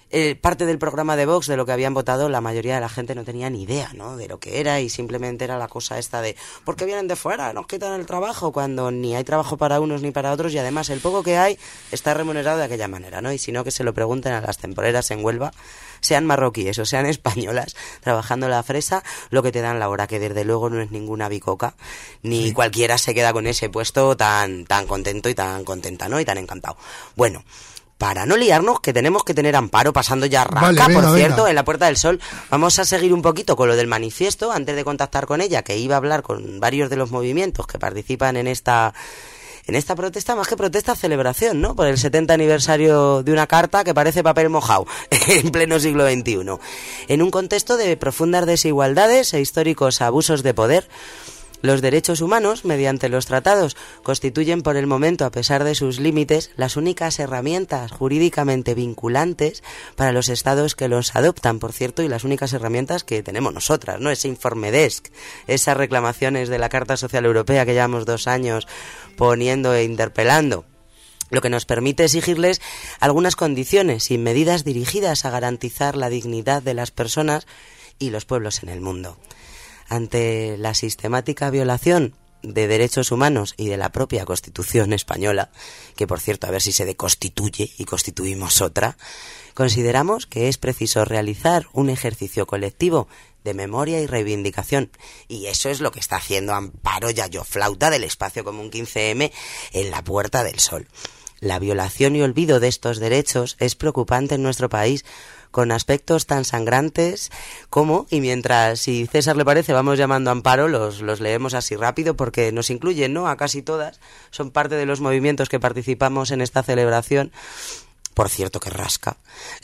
eh, parte del programa de Vox, de lo que habían votado, la mayoría de la gente no tenía ni idea, ¿no?, de lo que era, y simplemente era la cosa esta de ¿por qué vienen de fuera? Nos quitan el trabajo, cuando ni hay trabajo para unos ni para otros, y además el poco que hay está remunerado de aquella manera, ¿no? Y si no, que se lo pregunten a las temporeras en Huelva, sean marroquíes o sean españolas, trabajando la fresa, lo que te dan la hora, que desde luego no es ninguna bicoca, ni sí. Cualquiera se queda con ese puesto tan, tan contento y tan contenta, ¿no?, y tan encantado. Bueno, para no liarnos, que tenemos que tener Amparo pasando ya rasca, vale, venga, por cierto, venga. En la Puerta del Sol. Vamos a seguir un poquito con lo del manifiesto, antes de contactar con ella, que iba a hablar con varios de los movimientos que participan en esta... En esta protesta, más que protesta, celebración, ¿no?, por el setenta aniversario de una carta que parece papel mojado en pleno siglo veintiuno. En un contexto de profundas desigualdades e históricos abusos de poder, los derechos humanos, mediante los tratados, constituyen por el momento, a pesar de sus límites, las únicas herramientas jurídicamente vinculantes para los estados que los adoptan, por cierto, y las únicas herramientas que tenemos nosotras, ¿no? Ese informe D E S C, esas reclamaciones de la Carta Social Europea que llevamos dos años poniendo e interpelando, lo que nos permite exigirles algunas condiciones y medidas dirigidas a garantizar la dignidad de las personas y los pueblos en el mundo. Ante la sistemática violación de derechos humanos y de la propia Constitución española, que por cierto a ver si se deconstituye y constituimos otra, consideramos que es preciso realizar un ejercicio colectivo de memoria y reivindicación, y eso es lo que está haciendo Amparo Yayoflauta del Espacio Común quince eme en la Puerta del Sol. La violación y olvido de estos derechos es preocupante en nuestro país, con aspectos tan sangrantes como, y mientras, si César le parece, vamos llamando a Amparo, los, los leemos así rápido porque nos incluyen, ¿no?, a casi todas, son parte de los movimientos que participamos en esta celebración. Por cierto, que rasca.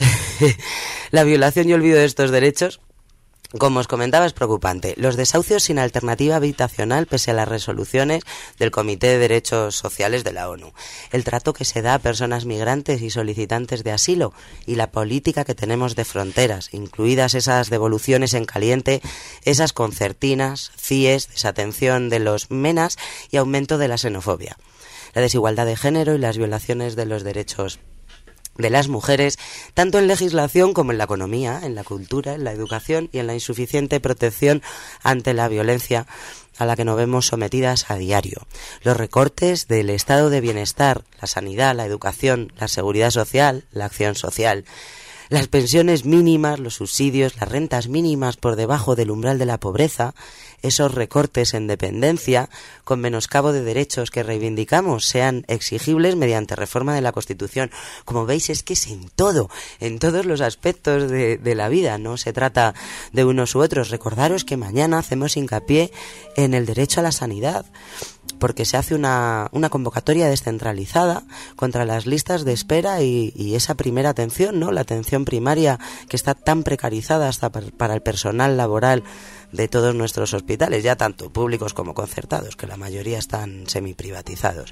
La violación y olvido de estos derechos, como os comentaba, es preocupante. Los desahucios sin alternativa habitacional pese a las resoluciones del Comité de Derechos Sociales de la ONU. El trato que se da a personas migrantes y solicitantes de asilo y la política que tenemos de fronteras, incluidas esas devoluciones en caliente, esas concertinas, C I Es, desatención de los MENAS y aumento de la xenofobia. La desigualdad de género y las violaciones de los derechos de las mujeres, tanto en legislación como en la economía, en la cultura, en la educación y en la insuficiente protección ante la violencia a la que nos vemos sometidas a diario. Los recortes del estado de bienestar, la sanidad, la educación, la seguridad social, la acción social, las pensiones mínimas, los subsidios, las rentas mínimas por debajo del umbral de la pobreza, esos recortes en dependencia, con menoscabo de derechos que reivindicamos, sean exigibles mediante reforma de la Constitución. Como veis, es que es en todo, en todos los aspectos de, de la vida, no se trata de unos u otros. Recordaros que mañana hacemos hincapié en el derecho a la sanidad, porque se hace una, una convocatoria descentralizada contra las listas de espera y, y esa primera atención, ¿no?, la atención primaria, que está tan precarizada hasta para el personal laboral de todos nuestros hospitales, ya tanto públicos como concertados, que la mayoría están semiprivatizados.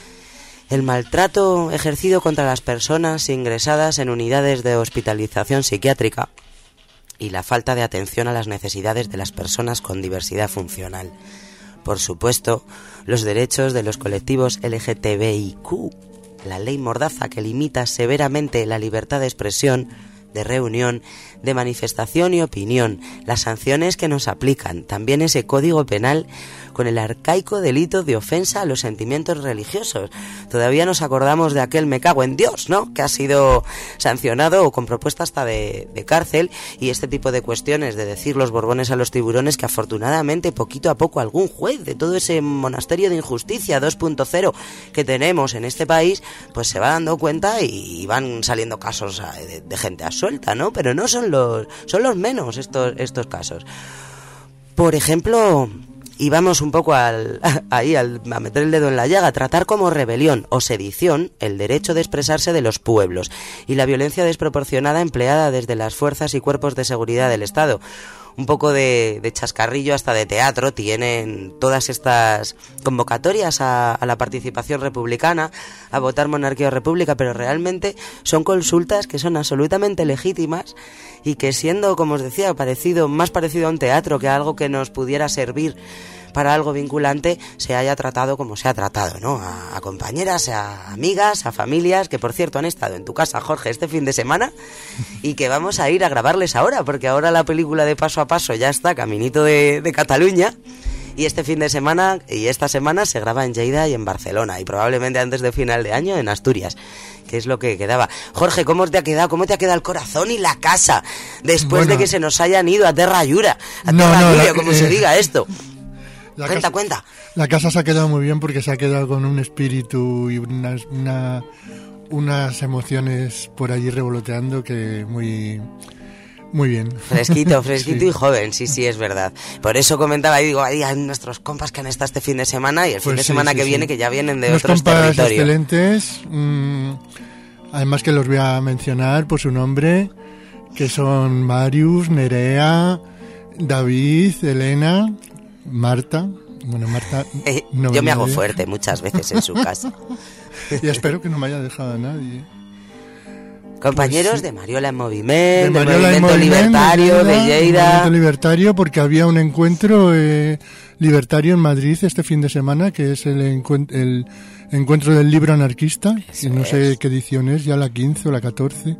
El maltrato ejercido contra las personas ingresadas en unidades de hospitalización psiquiátrica y la falta de atención a las necesidades de las personas con diversidad funcional. Por supuesto, los derechos de los colectivos L G T B I Q, la ley Mordaza, que limita severamente la libertad de expresión, de reunión, de manifestación y opinión, las sanciones que nos aplican, también ese código penal con el arcaico delito de ofensa a los sentimientos religiosos. Todavía nos acordamos de aquel me cago en Dios, ¿no?, que ha sido sancionado o con propuesta hasta de, de cárcel, y este tipo de cuestiones de decir los borbones a los tiburones, que afortunadamente poquito a poco algún juez de todo ese monasterio de injusticia dos punto cero que tenemos en este país, pues se va dando cuenta y van saliendo casos de, de gente absuelta, ¿no? Pero no son los, son los menos estos, estos casos. Por ejemplo, y vamos un poco al, ahí al, a meter el dedo en la llaga, tratar como rebelión o sedición el derecho de expresarse de los pueblos y la violencia desproporcionada empleada desde las fuerzas y cuerpos de seguridad del Estado. Un poco de, de chascarrillo, hasta de teatro, tienen todas estas convocatorias a, a la participación republicana, a votar monarquía o república, pero realmente son consultas que son absolutamente legítimas y que, siendo, como os decía, parecido, más parecido a un teatro que a algo que nos pudiera servir para algo vinculante se haya tratado como se ha tratado, ¿no? A, a compañeras, a amigas, a familias, que por cierto han estado en tu casa, Jorge, este fin de semana, y que vamos a ir a grabarles ahora, porque ahora la película de Paso a Paso ya está caminito de, de Cataluña. Y este fin de semana y esta semana se graba en Lleida y en Barcelona, y probablemente antes de final de año en Asturias, que es lo que quedaba. Jorge, ¿cómo te ha quedado? ¿Cómo te ha quedado el corazón y la casa después bueno, de que se nos hayan ido a Terra Llura? A no, Terra no, Llura, la, como eh, se diga esto. La cuenta, casa, cuenta. La casa se ha quedado muy bien porque se ha quedado con un espíritu y unas, una, unas emociones por allí revoloteando que muy... Muy bien. Fresquito, fresquito sí. y joven, sí, sí, es verdad. Por eso comentaba y digo, ahí hay nuestros compas que han estado este fin de semana y el pues fin de sí, semana sí, que sí. viene que ya vienen de Unos otros compas territorios. excelentes, mmm, además que los voy a mencionar por su nombre, que son Marius, Nerea, David, Elena, Marta. Bueno, Marta... Eh, no yo me hago nadie. fuerte muchas veces en su casa. Y espero que no me haya dejado a nadie. Compañeros Pues sí. de Mariola en Movimiento, de Mariola del en Movimiento Libertario, de de Lleida. Movimiento Libertario, porque había un encuentro eh, libertario en Madrid este fin de semana, que es el, encuent- el encuentro del libro anarquista, Eso y no es. sé qué edición es, ya la quince o la catorce,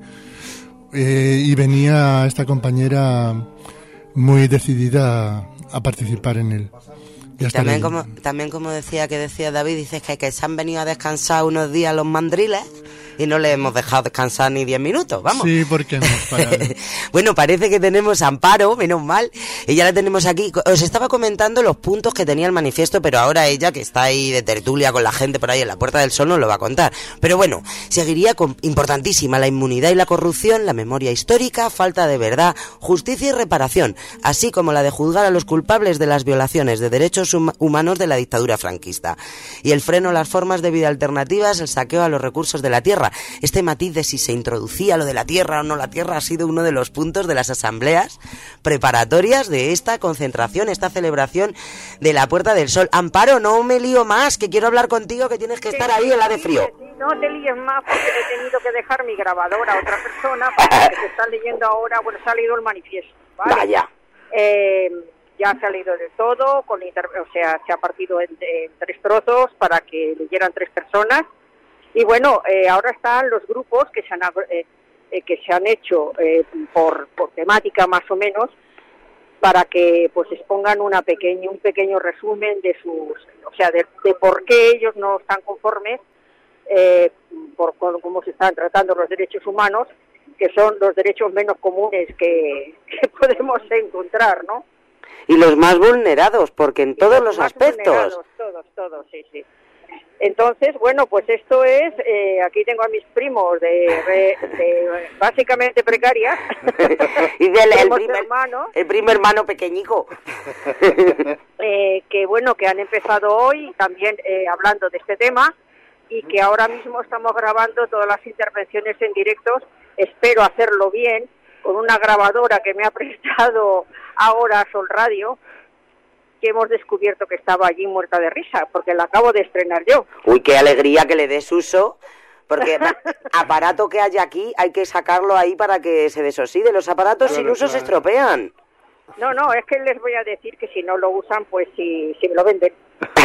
eh, y venía esta compañera muy decidida a, a participar en él. Y también como, también como decía que decía David, dices que, que se han venido a descansar unos días los mandriles y no les hemos dejado descansar ni diez minutos, vamos. Sí, porque hemos parado. Bueno, parece que tenemos a Amparo, menos mal, y ya la tenemos aquí. Os estaba comentando los puntos que tenía el manifiesto, pero ahora ella, que está ahí de tertulia con la gente por ahí en la Puerta del Sol, nos lo va a contar. Pero bueno, seguiría con importantísima la inmunidad y la corrupción, la memoria histórica, falta de verdad, justicia y reparación, así como la de juzgar a los culpables de las violaciones de derechos hum- humanos de la dictadura franquista. Y el freno a las formas de vida alternativas, el saqueo a los recursos de la tierra. Este matiz de si se introducía lo de la tierra o no la tierra ha sido uno de los puntos de las asambleas preparatorias de esta concentración, esta celebración de la Puerta del Sol. Amparo, no me lío más, que quiero hablar contigo, que tienes que estar ahí en la de frío. No te líes más porque he tenido que dejar mi grabadora a otra persona porque se está leyendo ahora, bueno, se ha leído el manifiesto, ¿vale? Vaya. Eh, ya se ha leído de todo, con inter- o sea, se ha partido en, en tres trozos para que leyeran tres personas. Y bueno, eh, ahora están los grupos que se han, eh, eh, que se han hecho eh, por, por temática más o menos, para que pues expongan una pequeña, un pequeño resumen de sus, o sea, de, de por qué ellos no están conformes eh, por cómo se están tratando los derechos humanos, que son los derechos menos comunes que, que podemos encontrar, ¿no? Y los más vulnerados, porque en todos los, los aspectos. Todos, todos, sí, sí. Entonces, bueno, pues esto es, eh, aquí tengo a mis primos de, de, de básicamente precarias. Y del el primer hermano. El primer hermano pequeñico. eh, que bueno, que han empezado hoy también eh, hablando de este tema y que ahora mismo estamos grabando todas las intervenciones en directos. Espero hacerlo bien con una grabadora que me ha prestado ahora Sol Radio, que hemos descubierto que estaba allí muerta de risa, porque la acabo de estrenar yo. Uy, qué alegría que le des uso, porque aparato que hay aquí hay que sacarlo ahí para que se desoxide. Los aparatos claro, sin uso claro. se estropean. No, no, es que les voy a decir que si no lo usan, pues si, si me lo venden.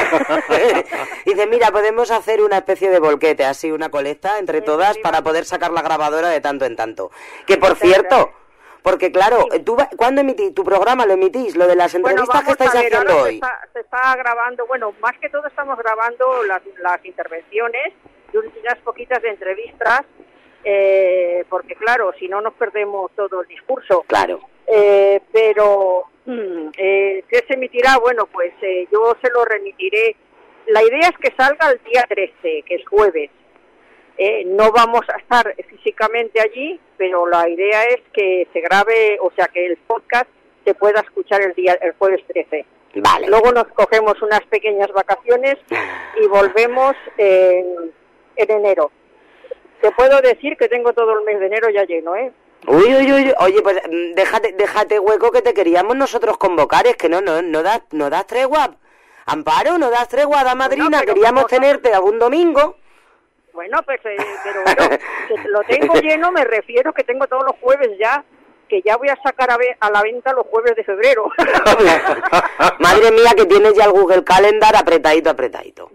Dice, mira, podemos hacer una especie de volquete, así una colecta entre todas para poder sacar la grabadora de tanto en tanto. Que por cierto... Porque claro, ¿tú cuándo emitís tu programa? ¿Lo emitís? Lo de las entrevistas bueno, que estáis ver, haciendo hoy. Se está, se está grabando, bueno, más que todo estamos grabando las, las intervenciones y unas poquitas de entrevistas, eh, porque claro, si no nos perdemos todo el discurso. Claro. Eh, pero, eh, ¿qué se emitirá? Bueno, pues eh, yo se lo remitiré. La idea es que salga el día trece, que es jueves. Eh, no vamos a estar físicamente allí, pero la idea es que se grabe, o sea, que el podcast se pueda escuchar el día el jueves trece. Vale. Luego nos cogemos unas pequeñas vacaciones y volvemos en, en enero. Te puedo decir que tengo todo el mes de enero ya lleno, ¿eh? Uy, uy, uy, oye, pues déjate, déjate hueco que te queríamos nosotros convocar, es que no, no, no das, no das tregua. Amparo, no das tregua, da madrina, bueno, queríamos vosotros... tenerte algún domingo. Bueno, pues, eh, pero bueno, que lo tengo lleno, me refiero que tengo todos los jueves ya. que ya voy a sacar a, ve a la venta los jueves de febrero. Madre mía, que tienes ya el Google Calendar apretadito, apretadito.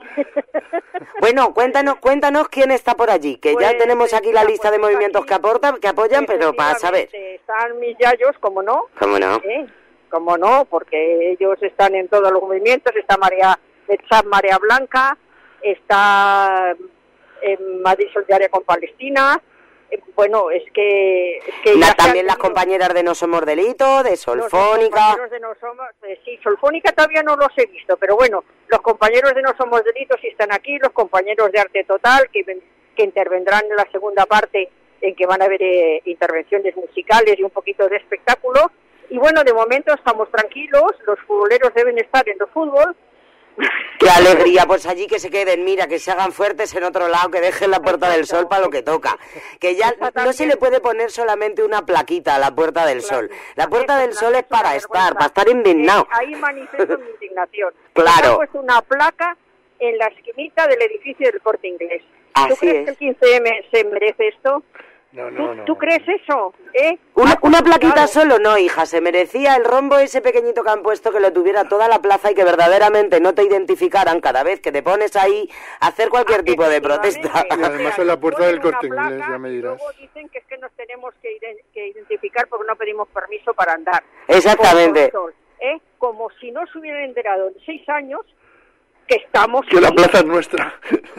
Bueno, cuéntanos, cuéntanos quién está por allí, que pues, ya tenemos aquí la lista pues, de movimientos aquí, que aportan, que apoyan, pero para saber. Están mis yayos, como no. ¿Cómo no? ¿Eh? Como no, porque ellos están en todos los movimientos. Está María, está María Blanca, está en Madrid Solidaria con Palestina. Bueno, es que... Es que La, también las compañeras de No Somos Delito, de Solfónica... Los de no somos, eh, sí, Solfónica todavía no los he visto, pero bueno, los compañeros de No Somos Delito sí están aquí, los compañeros de Arte Total, que, que intervendrán en la segunda parte, en que van a haber eh, intervenciones musicales y un poquito de espectáculo. Y bueno, de momento estamos tranquilos, los futboleros deben estar en el fútbol. ¡Qué alegría! Pues allí que se queden, mira, que se hagan fuertes en otro lado, que dejen la Puerta del Sol para lo que toca. Que ya no se le puede poner solamente una plaquita a la Puerta del Sol. La Puerta del Sol es para estar, para estar indignado. Ahí manifiesto mi indignación. Claro. Han puesto una placa en la esquinita del edificio del Corte Inglés. ¿Tú Así crees es. que el quince eme se merece esto? No, no, ¿Tú, no. ¿Tú crees eso? ¿Eh? Una, una plaquita Claro. solo no, hija, se merecía el rombo ese pequeñito que han puesto, que lo tuviera toda la plaza y que verdaderamente no te identificaran cada vez que te pones ahí a hacer cualquier Ah, tipo de protesta. efectivamente. Y además en la puerta del Ponen Corte una Inglés, placa, ya me dirás. Luego dicen que es que nos tenemos que, ide- que identificar porque no pedimos permiso para andar. Exactamente. Por sol, ¿eh? Como si no se hubieran enterado en seis años que estamos... Que la ahí. plaza es nuestra.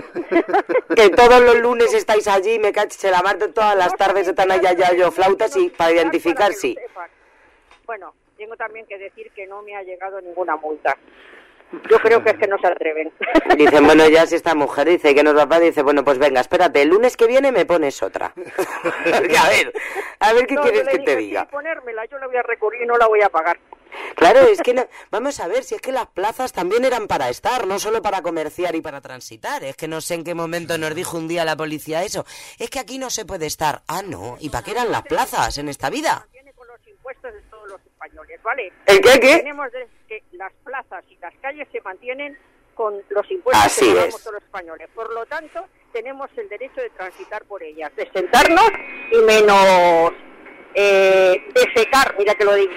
Que todos los lunes estáis allí, me caché la mar, todas las No tardes se están allá enteran, ya yo pero flautas y tenemos que para explicar identificar que lo sí. sepan. Bueno, tengo también que decir que no me ha llegado ninguna multa. Yo creo que es que no se atreven. Dicen, bueno, ya si esta mujer dice que nos va a pagar, dice, bueno, pues venga, espérate, el lunes que viene me pones otra. Porque, a ver, a ver qué No, quieres yo le que te dije, diga. "Sí, ponérmela, yo la voy a recurrir y no la voy a pagar". Claro, es que no, vamos a ver, si es que las plazas también eran para estar, no solo para comerciar y para transitar. Es que no sé en qué momento nos dijo un día la policía eso. Es que aquí no se puede estar. Ah, no, ¿y para qué eran las plazas en esta vida? Tiene con los impuestos de todos los españoles, ¿vale? ¿El qué, qué? Tenemos de- que las plazas y las calles se mantienen con los impuestos Así que pagamos es. todos los españoles. Por lo tanto, tenemos el derecho de transitar por ellas, de sentarnos y menos eh, defecar, mira que lo digo.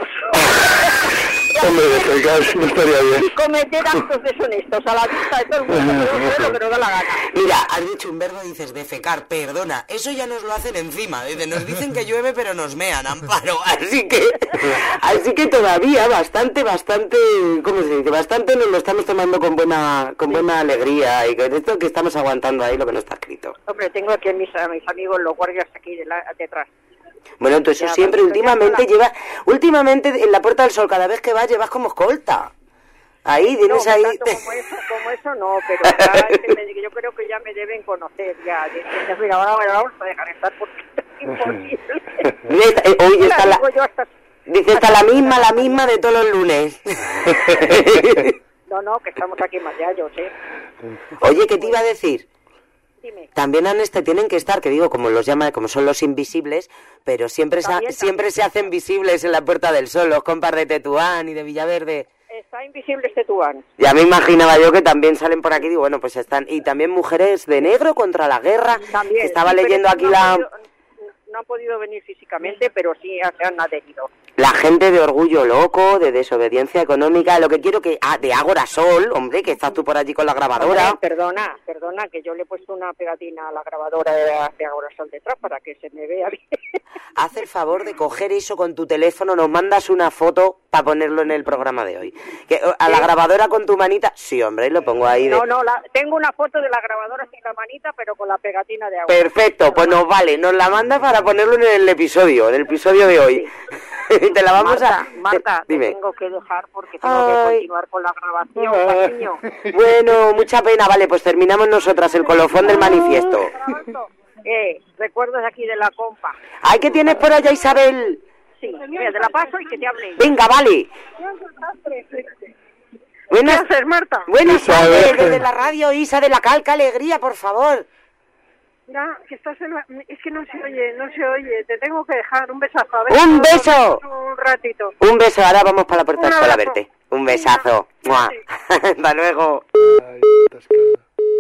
Hombre, defecar no estaría bien. Y cometer actos deshonestos a la vista de todo el mundo, pero hacer lo que nos da la gana. Mira, has dicho un verbo, dices defecar, perdona, eso ya nos lo hacen encima, dice, nos dicen que llueve pero nos mean, Amparo, así que, así que todavía bastante, bastante, ¿cómo se dice? Bastante nos lo estamos tomando con buena, con buena alegría y con esto que estamos aguantando ahí lo que no está escrito. Hombre, tengo aquí a mis, a mis amigos, los guardias aquí de la, detrás. Bueno, tú eso Ya, siempre, pero ya últimamente no lleva, últimamente en la Puerta del Sol, cada vez que vas llevas como escolta. Ahí, No, tienes ahí... tanto como eso, como eso no, pero ya es que me- yo creo que ya me deben conocer, ya. Dicen, mira, ahora bueno, vamos a dejar estar porque es imposible. Esta- eh, Hoy está la... Digo yo hasta- Dice, está la misma, la misma de todos los lunes. No, no, que estamos aquí más ya, yo sé. Oye, ¿qué te iba a decir? Dime. También han este tienen que estar, que digo, como los llaman, como son los invisibles, pero siempre se, ha- También, siempre también. se hacen visibles en la Puerta del Sol, los compas de Tetuán y de Villaverde. Está invisible este Tetuán. Ya me imaginaba yo que también salen por aquí, digo, bueno, pues están, y también mujeres de negro contra la guerra, También. que estaba sí, pero leyendo es aquí que no han la, podido- no han podido venir físicamente, pero sí se han adherido. la gente de Orgullo Loco, de Desobediencia Económica, lo que quiero que, ah, de Ágora Sol, hombre, que estás tú por allí con la grabadora. Hombre, perdona, perdona, que yo le he puesto una pegatina a la grabadora de, de Agora Sol detrás para que se me vea bien. Haz el favor de coger eso con tu teléfono, nos mandas una foto para ponerlo en el programa de hoy. Que, a la ¿Sí? grabadora con tu manita, sí, hombre, lo pongo ahí. De... No, no, la, tengo una foto de la grabadora sin la manita, pero con la pegatina de agua. Perfecto, pues nos vale, nos la mandas para ponerlo en el episodio, en el episodio de hoy. Te la vamos Marta, a... Marta, te Dime. tengo que dejar porque tengo Ay. que continuar con la grabación, cariño. Bueno, mucha pena, vale, pues terminamos nosotras el colofón del manifiesto. Eh, recuerdos aquí de la compa. Ay, ¿qué tienes por allá, Isabel? Sí, mira, te la paso y que te hable. Venga, vale. ¿Qué Buenas, haces, Marta? buenas Isabel. tardes, desde la radio, Isa de la Calca, alegría, por favor. Mira, que estás en la... Es que no se oye, no se oye. Te tengo que dejar un besazo. A ver ¡Un si beso! podemos Un ratito. Un beso, ahora vamos para la Puerta Un del Sol a abrazo. verte. Un besazo. Venga, ¡Mua! Hasta luego. Ay, atascada.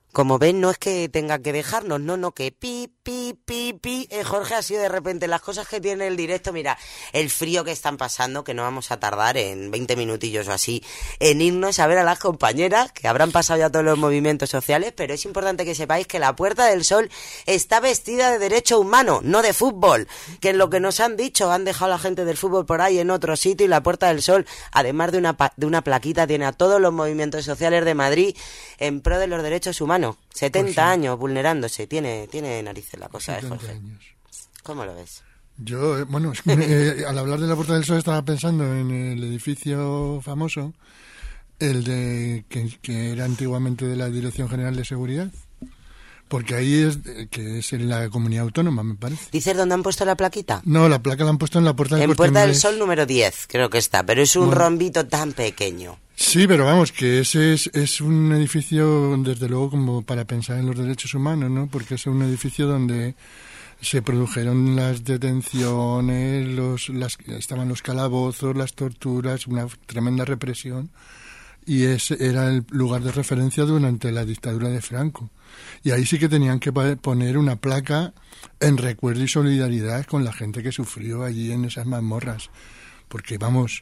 Como ven, no es que tenga que dejarnos, no, no, que pi, pi, pi, pi. Eh, Jorge, ha sido de repente las cosas que tiene el directo. Mira, el frío que están pasando, que no vamos a tardar en veinte minutillos o así en irnos a ver a las compañeras, que habrán pasado ya todos los movimientos sociales, pero es importante que sepáis que la Puerta del Sol está vestida de derecho humano, no de fútbol, que en lo que nos han dicho, han dejado a la gente del fútbol por ahí en otro sitio, y la Puerta del Sol, además de una, de una plaquita, tiene a todos los movimientos sociales de Madrid en pro de los derechos humanos. setenta pues sí. años vulnerándose, tiene tiene narices la cosa, ¿eh, Jorge? Años. ¿Cómo lo ves? Yo, eh, bueno, es que, eh, al hablar de la Puerta del Sol estaba pensando en el edificio famoso, el de que, que era antiguamente de la Dirección General de Seguridad, porque ahí es, que es en la comunidad autónoma, me parece. ¿Dices dónde han puesto la plaquita? No, la placa la han puesto en la Puerta del Sol. En Puerta del Sol número diez, creo que está, pero es un bueno. rombito tan pequeño. Sí, pero vamos, que ese es, es un edificio, desde luego, como para pensar en los derechos humanos, ¿no? Porque es un edificio donde se produjeron las detenciones, los, las, estaban los calabozos, las torturas, una tremenda represión, y ese era el lugar de referencia durante la dictadura de Franco. Y ahí sí que tenían que poner una placa en recuerdo y solidaridad con la gente que sufrió allí en esas mazmorras, porque, vamos...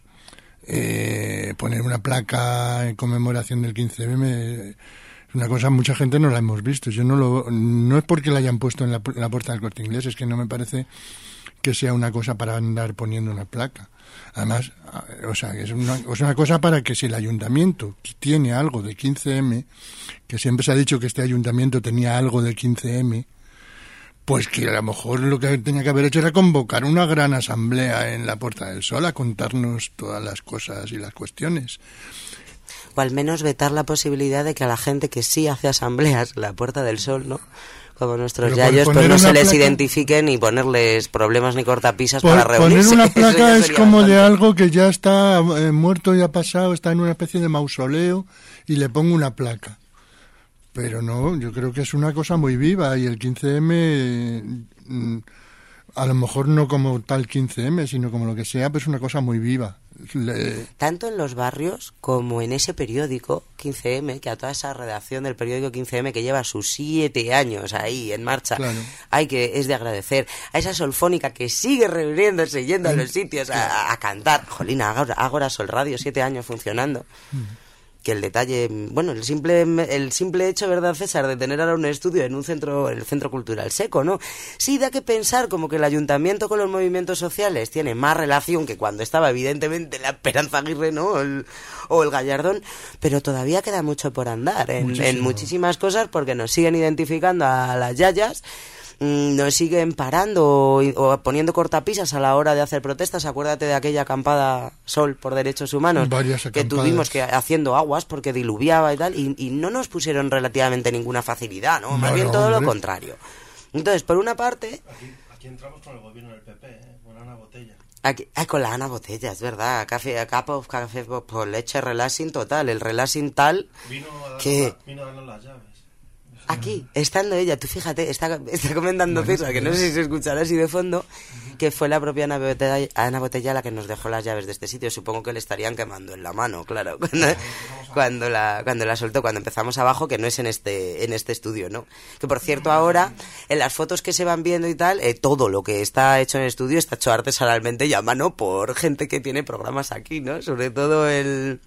Eh, poner una placa en conmemoración del quince eme es una cosa, mucha gente no la hemos visto. Yo no lo no es porque la hayan puesto en la, en la Puerta del Corte Inglés, es que no me parece que sea una cosa para andar poniendo una placa. Además, o sea, es una, es una cosa para que si el ayuntamiento tiene algo de quince eme, que siempre se ha dicho que este ayuntamiento tenía algo de quince eme, pues que a lo mejor lo que tenía que haber hecho era convocar una gran asamblea en la Puerta del Sol a contarnos todas las cosas y las cuestiones. O al menos vetar la posibilidad de que a la gente que sí hace asambleas en la Puerta del Sol, ¿no? Como nuestros Pero yayos, pues no se les placa... identifiquen ni ponerles problemas ni cortapisas por, para reunirse. Poner una placa es como bastante. De algo que ya está eh, muerto y ha pasado, está en una especie de mausoleo y le pongo una placa. Pero no, yo creo que es una cosa muy viva, y el quince eme, a lo mejor no como tal quince eme, sino como lo que sea, pero es una cosa muy viva. Le... Tanto en los barrios como en ese periódico quince eme, que a toda esa redacción del periódico quince eme que lleva sus siete años ahí en marcha, claro. Hay que es de agradecer a esa solfónica que sigue reuniéndose, yendo a los sitios a, a cantar. Jolina, Ágora Sol Radio, siete años funcionando. Mm. Que el detalle, bueno, el simple el simple hecho, ¿verdad, César?, de tener ahora un estudio en un centro, en el Centro Cultural Seco, ¿no? Sí, da que pensar como que el ayuntamiento con los movimientos sociales tiene más relación que cuando estaba, evidentemente, la Esperanza Aguirre, ¿no? El, o el Gallardón, pero todavía queda mucho por andar en, en muchísimas cosas, porque nos siguen identificando a las yayas, nos siguen parando o, o poniendo cortapisas a la hora de hacer protestas. Acuérdate de aquella acampada Sol por Derechos Humanos que tuvimos que haciendo aguas porque diluviaba y tal, y, y no nos pusieron relativamente ninguna facilidad, ¿no? Más no, bien todo hombre. Lo contrario. Entonces, por una parte... Aquí, aquí entramos con el gobierno del P P, ¿eh? Con Ana Botella. Aquí, ah, con la Ana Botella, es verdad. Café, capo, café por leche, relaxing total. El relaxing tal vino a darnos que... la, vino a darnos las llaves. Aquí, estando ella, tú fíjate, está, está comentando César, que no sé si se escuchará así de fondo, que fue la propia Ana Botella, Ana Botella la que nos dejó las llaves de este sitio. Supongo que le estarían quemando en la mano, claro, cuando, cuando, la, cuando la soltó, cuando empezamos abajo, que no es en este en este estudio, ¿no? Que por cierto ahora, en las fotos que se van viendo y tal, eh, todo lo que está hecho en el estudio está hecho artesanalmente y a mano por gente que tiene programas aquí, ¿no? Sobre todo el...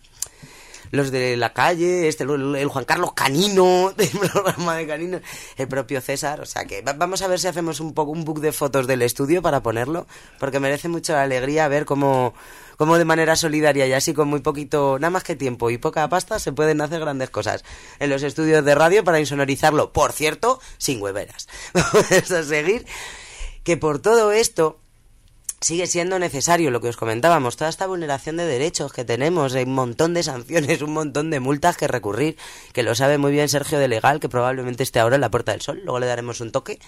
los de la calle, este el Juan Carlos Canino, del programa de Canino, el propio César, o sea que va, vamos a ver si hacemos un poco un book de fotos del estudio para ponerlo, porque merece mucho la alegría ver cómo, cómo de manera solidaria y así con muy poquito, nada más que tiempo y poca pasta, se pueden hacer grandes cosas en los estudios de radio para insonorizarlo, por cierto, sin hueveras. Vamos a seguir, que por todo esto sigue siendo necesario lo que os comentábamos, toda esta vulneración de derechos que tenemos, hay un montón de sanciones, un montón de multas que recurrir, que lo sabe muy bien Sergio de Legal, que probablemente esté ahora en la Puerta del Sol, luego le daremos un toque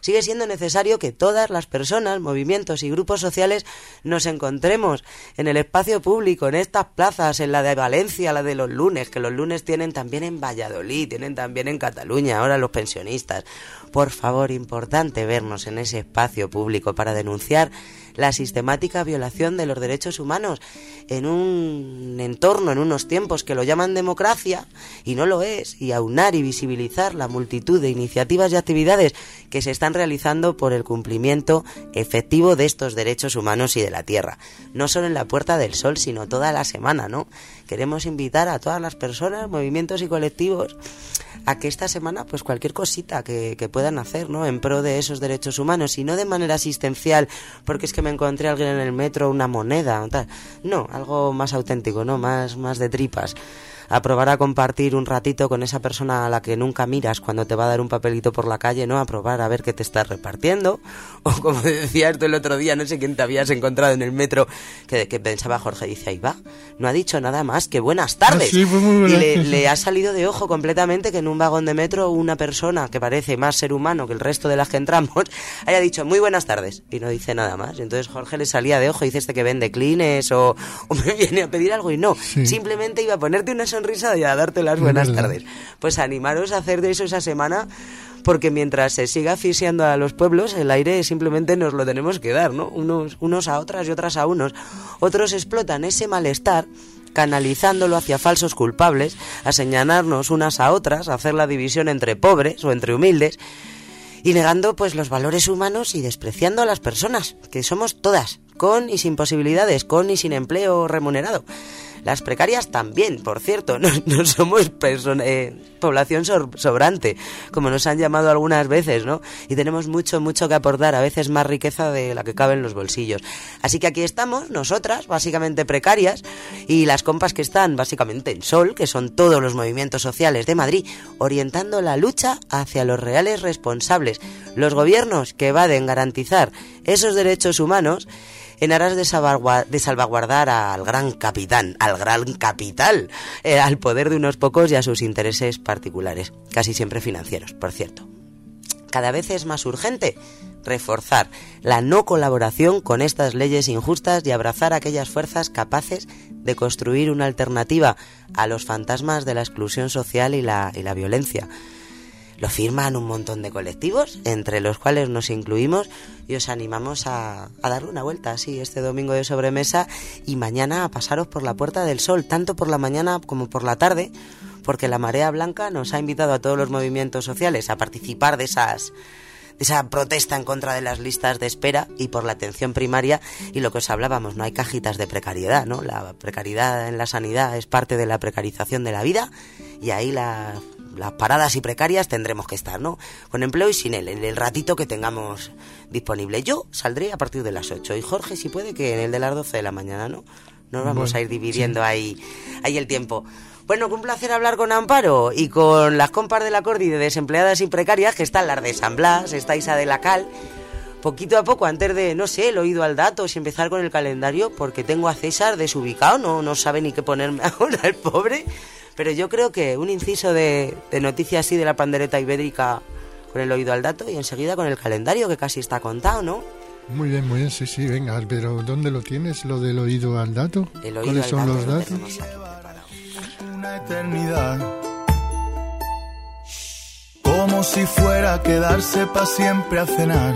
Sigue siendo necesario que todas las personas, movimientos y grupos sociales nos encontremos en el espacio público, en estas plazas, en la de Valencia, la de los lunes, que los lunes tienen también en Valladolid, tienen también en Cataluña, ahora los pensionistas. Por favor, importante vernos en ese espacio público para denunciar la sistemática violación de los derechos humanos en un entorno, en unos tiempos que lo llaman democracia y no lo es, y aunar y visibilizar la multitud de iniciativas y actividades que se están realizando por el cumplimiento efectivo de estos derechos humanos y de la tierra. No solo en la Puerta del Sol, sino toda la semana, ¿no? Queremos invitar a todas las personas, movimientos y colectivos a que esta semana, pues cualquier cosita que, que puedan hacer, ¿no? En pro de esos derechos humanos, y no de manera asistencial, porque es que me encontré a alguien en el metro, una moneda o tal. No, algo más auténtico, ¿no? Más, más de tripas. A probar a compartir un ratito con esa persona a la que nunca miras cuando te va a dar un papelito por la calle, ¿no? A probar a ver qué te estás repartiendo. O como decías tú el otro día, no sé quién te habías encontrado en el metro, que, que pensaba Jorge, dice, ahí va, no ha dicho nada más que buenas tardes. Ah, sí, fue muy buena. Y le, le ha salido de ojo completamente que en un vagón de metro una persona que parece más ser humano que el resto de las que entramos haya dicho muy buenas tardes y no dice nada más. Y entonces Jorge le salía de ojo y dice, este que vende clines o, o me viene a pedir algo, y no, sí. Simplemente iba a ponerte una sonrisa y a darte las buenas tardes. Pues animaros a hacer de eso esa semana, porque mientras se siga asfixiando a los pueblos, el aire simplemente nos lo tenemos que dar, ¿no? Unos, unos a otras y otras a unos. Otros explotan ese malestar canalizándolo hacia falsos culpables, a señalarnos unas a otras, a hacer la división entre pobres o entre humildes, y negando pues los valores humanos y despreciando a las personas, que somos todas, con y sin posibilidades, con y sin empleo remunerado. Las precarias también, por cierto, no, no somos persona, eh, población so- sobrante, como nos han llamado algunas veces, ¿no? Y tenemos mucho, mucho que aportar, a veces más riqueza de la que cabe en los bolsillos. Así que aquí estamos, nosotras, básicamente precarias, y las compas que están básicamente en Sol, que son todos los movimientos sociales de Madrid, orientando la lucha hacia los reales responsables, los gobiernos que evaden garantizar esos derechos humanos en aras de, salvaguard- de salvaguardar al gran capitán, al gran capital, eh, al poder de unos pocos y a sus intereses particulares, casi siempre financieros, por cierto. Cada vez es más urgente reforzar la no colaboración con estas leyes injustas y abrazar a aquellas fuerzas capaces de construir una alternativa a los fantasmas de la exclusión social y la, y la violencia. Lo firman un montón de colectivos, entre los cuales nos incluimos, y os animamos a, a darle una vuelta así este domingo de sobremesa y mañana a pasaros por la Puerta del Sol, tanto por la mañana como por la tarde, porque la Marea Blanca nos ha invitado a todos los movimientos sociales a participar de esas... de esa protesta en contra de las listas de espera y por la atención primaria, y lo que os hablábamos, no hay cajitas de precariedad, ¿no? La precariedad en la sanidad es parte de la precarización de la vida, y ahí la, las paradas y precarias tendremos que estar, ¿no? Con empleo y sin él, en el ratito que tengamos disponible. Yo saldré a partir de las ocho, y Jorge, si puede, que en el de las doce de la mañana, ¿no? Nos vamos bueno, a ir dividiendo sí. ahí, ahí el tiempo. Bueno, que un placer hablar con Amparo y con las compas de la Cordi de desempleadas y precarias, que están las de San Blas, está Isa de la Cal. Poquito a poco, antes de, no sé, el oído al dato, si empezar con el calendario, porque tengo a César desubicado, no, no sabe ni qué ponerme ahora el pobre. Pero yo creo que un inciso de, de noticias así de la pandereta ibérica con el oído al dato, y enseguida con el calendario, que casi está contado, ¿no? Muy bien, muy bien, sí, sí, venga, pero ¿dónde lo tienes, lo del oído al dato? El oído ¿Cuáles al son dato los lo datos? Una eternidad, como si fuera a quedarse pa' siempre a cenar,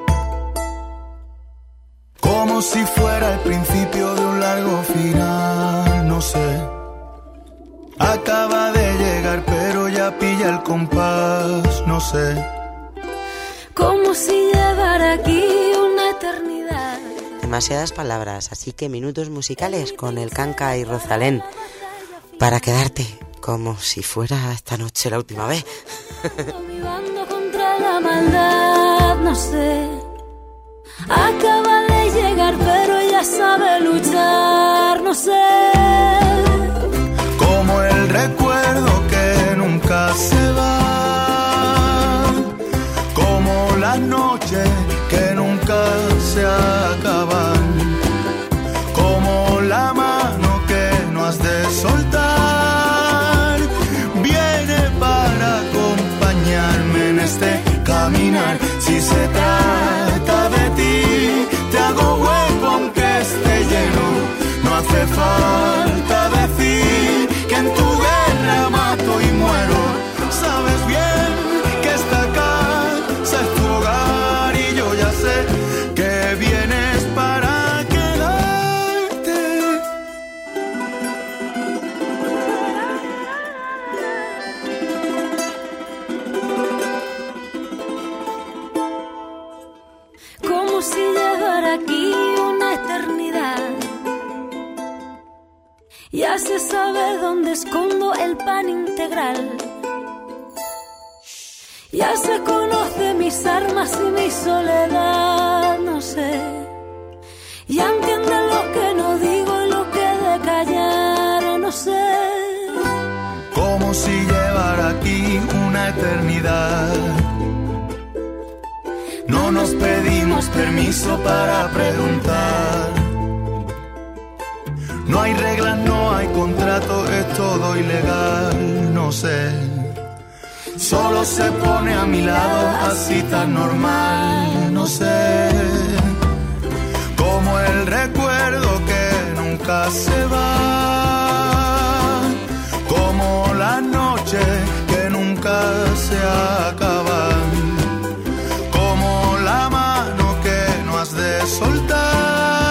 como si fuera el principio de un largo final, no sé. Acaba de llegar pero ya pilla el compás, no sé. Como si llevara aquí una eternidad. Demasiadas palabras, así que minutos musicales con el Canca y Rosalén para quedarte como si fuera esta noche la última vez. Vivando contra la maldad, no sé. Acaba de llegar pero ya sabe luchar, no sé. Como el recuerdo que nunca se va, como las noches que nunca se acaban, como la mano que no has de soltar, viene para acompañarme en este caminar. Si se trata de ti, te hago hueco aunque esté lleno. No hace falta decir que en tu guerra mato y muero. Sabes bien que esta casa es tu hogar y yo ya sé que vienes para quedarte. Como si llevara aquí una eternidad. Ya se sabe dónde escondo el pan integral. Ya se conoce mis armas y mi soledad, no sé. Ya entiende lo que no digo y lo que de callar, no sé. Como si llevara aquí una eternidad. No nos pedimos permiso para preguntar. No hay reglas, no hay contrato, es todo ilegal, no sé. Solo se pone a mi lado así tan normal, no sé. Como el recuerdo que nunca se va. Como la noche que nunca se acaba. Como la mano que no has de soltar.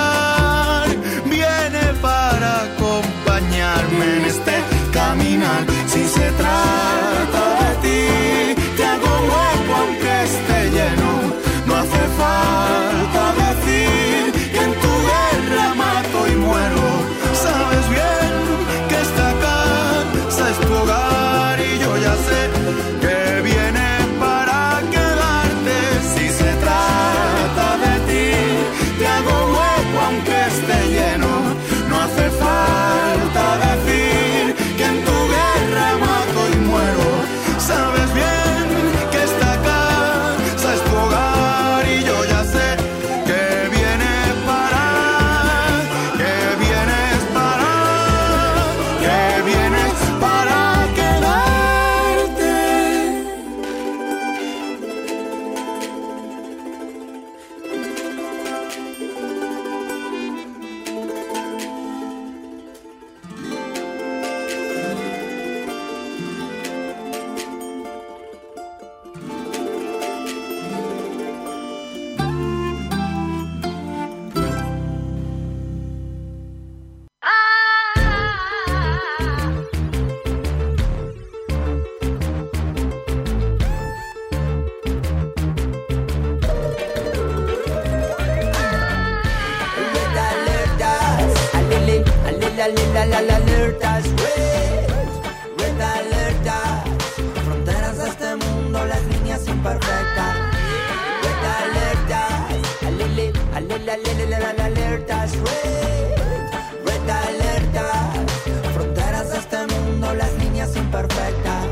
Para acompañarme en este caminar. Si se trata de ti, te hago hueco aunque esté lleno. No hace falta decir que en tu guerra mato y muero. Sabes bien que esta casa es tu hogar y yo ya sé que vienes para quedarte. Si se trata de ti, te hago hueco aunque esté lleno. No hace falta decir que en tu guerra mato y muero. Sabes bien que esta casa es tu hogar y yo ya sé que vienes para, que vienes para, que vienes para quedarte. Alertas, red, red alertas, fronteras de este mundo, las líneas imperfectas. Red alertas, alele, alele, alele, alele, alertas, red, red alertas, fronteras de este mundo, las líneas imperfectas.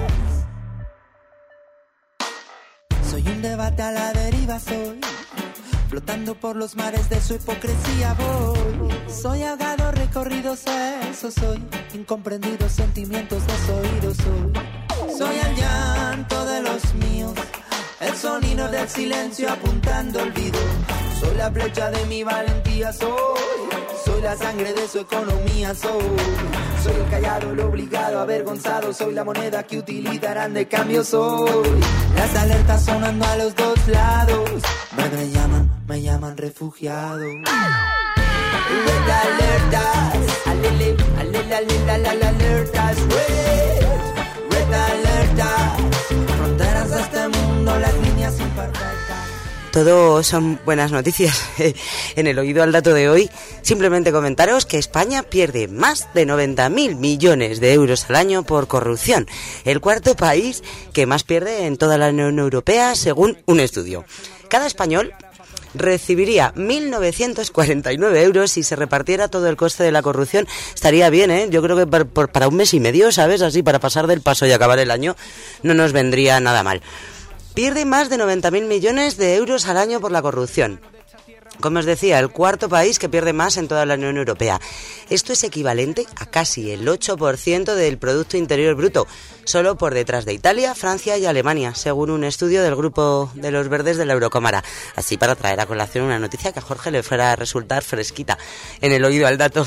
Soy un debate a la deriva, soy flotando por los mares de su hipocresía voy. Soy ahogado, recorrido, eso soy. Incomprendido, sentimientos desoídos soy. Soy el llanto de los míos, el sonido del silencio apuntando olvido. Soy la flecha de mi valentía, soy. Soy la sangre de su economía, soy. Soy el callado, el obligado, avergonzado. Soy la moneda que utilizarán de cambio, soy. Las alertas sonando a los dos lados. Me llaman, me llaman refugiado. Red alertas, alele, alele, alele, alele, alertas, red, red alertas, fronteras de este mundo, las líneas imperfectas. Todo son buenas noticias. En el oído al dato de hoy, simplemente comentaros que España pierde más de noventa mil millones de euros al año por corrupción, el cuarto país que más pierde en toda la Unión Europea, según un estudio. Cada español recibiría mil novecientos cuarenta y nueve euros si se repartiera todo el coste de la corrupción. Estaría bien, ¿eh? Yo creo que para, para un mes y medio, ¿sabes? Así, para pasar del paso y acabar el año, no nos vendría nada mal. Pierde más de noventa mil millones de euros al año por la corrupción. Como os decía, el cuarto país que pierde más en toda la Unión Europea. Esto es equivalente a casi el ocho por ciento del Producto Interior Bruto, solo por detrás de Italia, Francia y Alemania, según un estudio del Grupo de los Verdes de la Eurocámara. Así, para traer a colación una noticia que a Jorge le fuera a resultar fresquita en el oído al dato.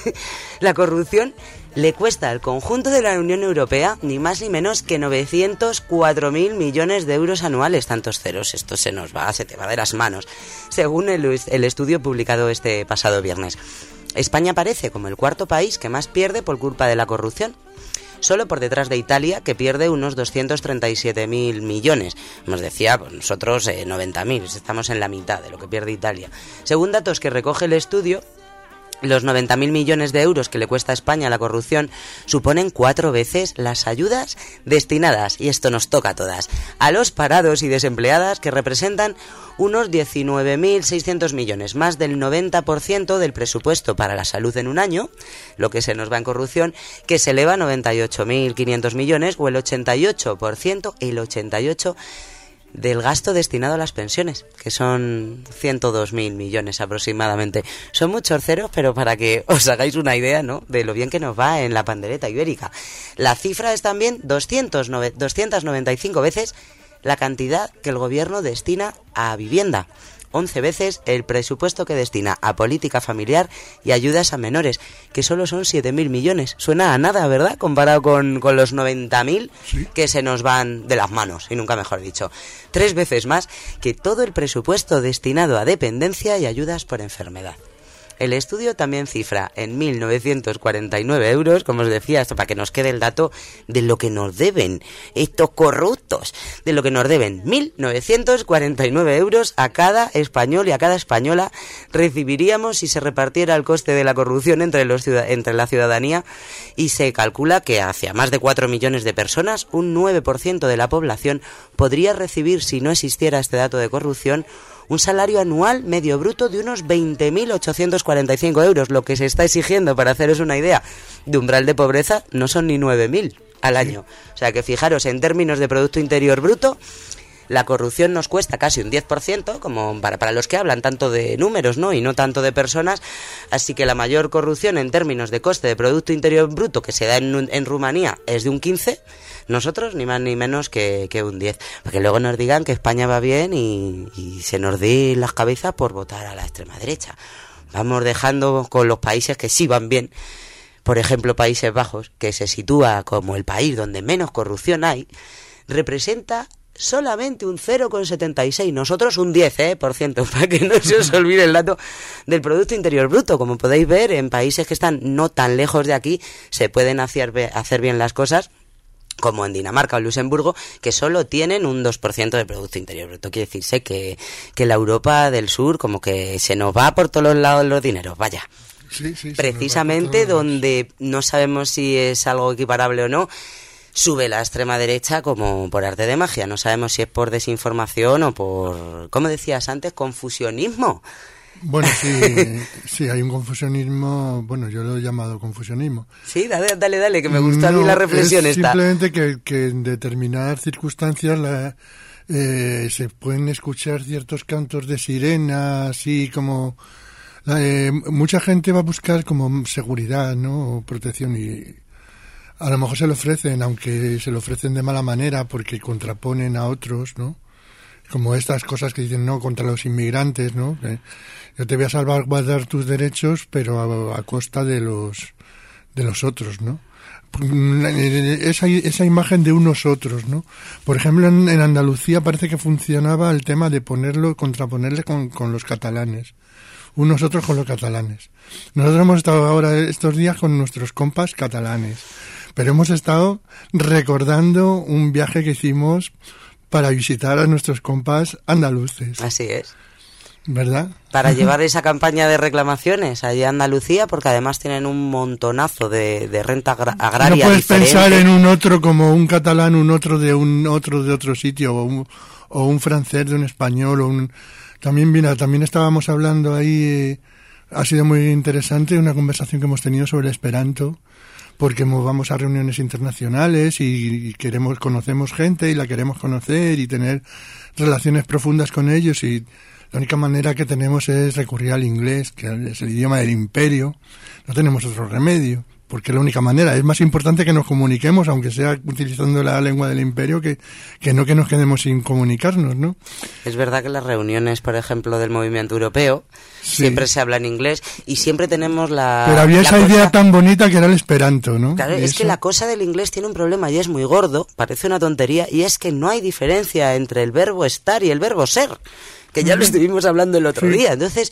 La corrupción le cuesta al conjunto de la Unión Europea ni más ni menos que novecientos cuatro mil millones de euros anuales. Tantos ceros, esto se nos va, se te va de las manos, según el, el estudio publicado este pasado viernes. España aparece como el cuarto país que más pierde por culpa de la corrupción, solo por detrás de Italia, que pierde unos doscientos treinta y siete mil millones. Nos decía, pues nosotros eh, noventa mil, estamos en la mitad de lo que pierde Italia. Según datos que recoge el estudio, los noventa mil millones de euros que le cuesta a España la corrupción suponen cuatro veces las ayudas destinadas, y esto nos toca a todas, a los parados y desempleadas, que representan unos diecinueve mil seiscientos millones, más del noventa por ciento del presupuesto para la salud en un año, lo que se nos va en corrupción, que se eleva a noventa y ocho mil quinientos millones, o el ochenta y ocho por ciento, el ochenta y ocho por ciento del gasto destinado a las pensiones, que son ciento dos mil millones aproximadamente. Son muchos ceros, pero para que os hagáis una idea, ¿no?, de lo bien que nos va en la pandereta ibérica. La cifra es también doscientas noventa y cinco veces la cantidad que el gobierno destina a vivienda, once veces el presupuesto que destina a política familiar y ayudas a menores, que solo son siete mil millones. Suena a nada, ¿verdad?, comparado con, con los noventa mil ¿sí?, que se nos van de las manos, y nunca mejor dicho. Tres veces más que todo el presupuesto destinado a dependencia y ayudas por enfermedad. El estudio también cifra en mil novecientos cuarenta y nueve euros, como os decía, esto para que nos quede el dato de lo que nos deben estos corruptos, de lo que nos deben, mil novecientos cuarenta y nueve euros a cada español y a cada española recibiríamos si se repartiera el coste de la corrupción entre, los ciudad- entre la ciudadanía, y se calcula que hacia más de cuatro millones de personas, un nueve por ciento de la población, podría recibir, si no existiera este dato de corrupción, un salario anual medio bruto de unos veinte mil ochocientos cuarenta y cinco euros. Lo que se está exigiendo, para haceros una idea, de umbral de pobreza, no son ni nueve mil al año. O sea que fijaros, en términos de Producto Interior Bruto, la corrupción nos cuesta casi un diez por ciento, como para, para los que hablan tanto de números, ¿no?, y no tanto de personas. Así que la mayor corrupción en términos de coste de Producto Interior Bruto que se da en, en Rumanía es de un quince por ciento. Nosotros ni más ni menos que, que un diez, porque luego nos digan que España va bien y, y se nos dé las cabezas por votar a la extrema derecha. Vamos dejando con los países que sí van bien. Por ejemplo, Países Bajos, que se sitúa como el país donde menos corrupción hay, representa solamente un cero coma setenta y seis, nosotros un diez eh, por ciento, para que no se os olvide el dato del Producto Interior Bruto. Como podéis ver, en países que están no tan lejos de aquí se pueden hacer, hacer bien las cosas, como en Dinamarca o Luxemburgo, que solo tienen un dos por ciento de Producto Interior Bruto. Quiere decirse que, que la Europa del Sur como que se nos va por todos los lados los dineros, vaya. Sí, sí, precisamente donde no sabemos si es algo equiparable o no, sube la extrema derecha como por arte de magia. No sabemos si es por desinformación o por, ¿cómo decías antes?, confusionismo. Bueno, sí, sí, hay un confusionismo, bueno, yo lo he llamado confusionismo. Sí, dale, dale, dale, que me gusta no, a mí la reflexión es esta. Simplemente que, que en determinadas circunstancias la, eh, se pueden escuchar ciertos cantos de sirena, así como... Eh, mucha gente va a buscar como seguridad, ¿no?, o protección, y a lo mejor se lo ofrecen, aunque se lo ofrecen de mala manera porque contraponen a otros, ¿no? Como estas cosas que dicen, no, contra los inmigrantes, ¿no? Eh, yo te voy a salvaguardar tus derechos, pero a, a costa de los de los otros, ¿no? Esa, esa imagen de unos otros, ¿no? Por ejemplo, en, en Andalucía parece que funcionaba el tema de ponerlo, contraponerle con, con los catalanes. Unos otros con los catalanes. Nosotros hemos estado ahora estos días con nuestros compas catalanes, pero hemos estado recordando un viaje que hicimos para visitar a nuestros compas andaluces. Así es. ¿Verdad? Para llevar esa campaña de reclamaciones allí a Andalucía, porque además tienen un montonazo de, de renta agra- agraria. No puedes diferente. pensar en un otro como un catalán, un otro de un otro de otro sitio, o un, o un francés de un español, o un... También, mira, también estábamos hablando ahí, eh, ha sido muy interesante una conversación que hemos tenido sobre Esperanto, porque vamos a reuniones internacionales y, y queremos, conocemos gente y la queremos conocer y tener relaciones profundas con ellos, y La única manera que tenemos es recurrir al inglés, que es el idioma del imperio. No tenemos otro remedio, porque es la única manera. Es más importante que nos comuniquemos, aunque sea utilizando la lengua del imperio, que, que no que nos quedemos sin comunicarnos, ¿no? Es verdad que las reuniones, por ejemplo, del movimiento europeo, sí, siempre se habla en inglés y siempre tenemos la... Pero había la esa cosa... idea tan bonita que era el esperanto, ¿no? Claro, es eso... que la cosa del inglés tiene un problema y es muy gordo, parece una tontería, y es que no hay diferencia entre el verbo estar y el verbo ser, que ya lo estuvimos hablando el otro sí. día. Entonces...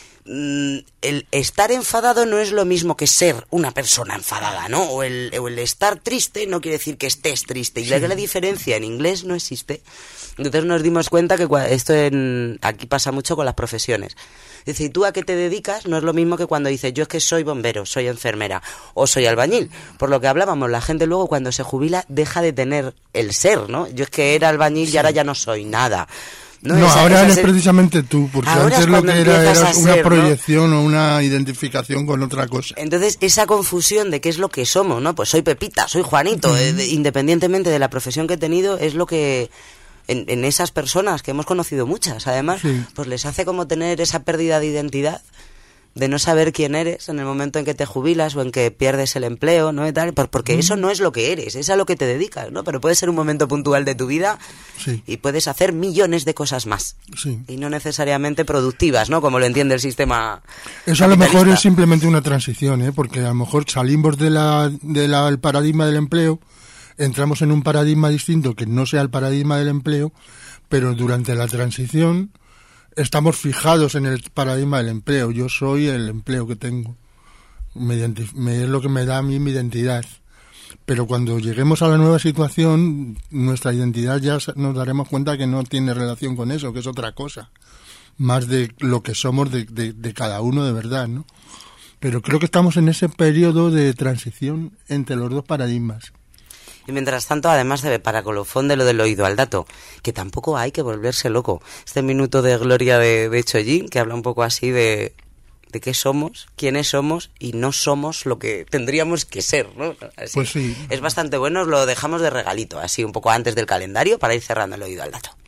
el estar enfadado no es lo mismo que ser una persona enfadada, ¿no? O el, o el estar triste no quiere decir que estés triste. Y sí. la, la diferencia en inglés no existe. Entonces nos dimos cuenta que esto en, aquí pasa mucho con las profesiones. Es decir, tú a qué te dedicas no es lo mismo que cuando dices yo es que soy bombero, soy enfermera o soy albañil. Por lo que hablábamos, la gente luego cuando se jubila deja de tener el ser, ¿no? Yo es que era albañil sí. y ahora ya no soy nada. No, no esa, ahora esa eres ser... precisamente tú, porque ahora antes lo que era era ser, una proyección, ¿no? O una identificación con otra cosa. Entonces, esa confusión de qué es lo que somos, ¿no? Pues soy Pepita, soy Juanito, uh-huh. eh, de, independientemente de la profesión que he tenido, es lo que en, en esas personas, que hemos conocido muchas, además, sí. pues les hace como tener esa pérdida de identidad, de no saber quién eres en el momento en que te jubilas o en que pierdes el empleo, ¿no? Y tal, porque mm. eso no es lo que eres, es a lo que te dedicas, ¿no? Pero puede ser un momento puntual de tu vida sí. y puedes hacer millones de cosas más. Sí. Y no necesariamente productivas, ¿no? Como lo entiende el sistema Eso a lo mejor es simplemente una transición, ¿eh? Porque a lo mejor salimos de la, de la, el paradigma del empleo, entramos en un paradigma distinto que no sea el paradigma del empleo, pero durante la transición... estamos fijados en el paradigma del empleo. Yo soy el empleo que tengo. Me identif- me, es lo que me da a mí mi identidad. Pero cuando lleguemos a la nueva situación, nuestra identidad ya nos daremos cuenta que no tiene relación con eso, que es otra cosa. Más de lo que somos de, de, de cada uno de verdad, ¿no? Pero creo que estamos en ese periodo de transición entre los dos paradigmas. Y mientras tanto, además de para colofón de lo del oído al dato, que tampoco hay que volverse loco. Este minuto de gloria de, de Chollín, que habla un poco así de, de qué somos, quiénes somos y no somos lo que tendríamos que ser, ¿no? Así, pues sí. Es bastante bueno, lo dejamos de regalito, así un poco antes del calendario para ir cerrando el oído al dato.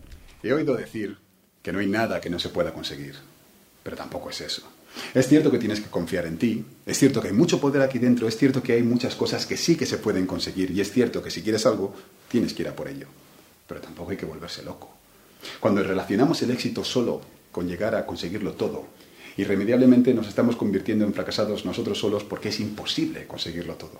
He oído decir que no hay nada que no se pueda conseguir, pero tampoco es eso. Es cierto que tienes que confiar en ti, es cierto que hay mucho poder aquí dentro, es cierto que hay muchas cosas que sí que se pueden conseguir y es cierto que si quieres algo, tienes que ir a por ello. Pero tampoco hay que volverse loco. Cuando relacionamos el éxito solo con llegar a conseguirlo todo, irremediablemente nos estamos convirtiendo en fracasados nosotros solos porque es imposible conseguirlo todo.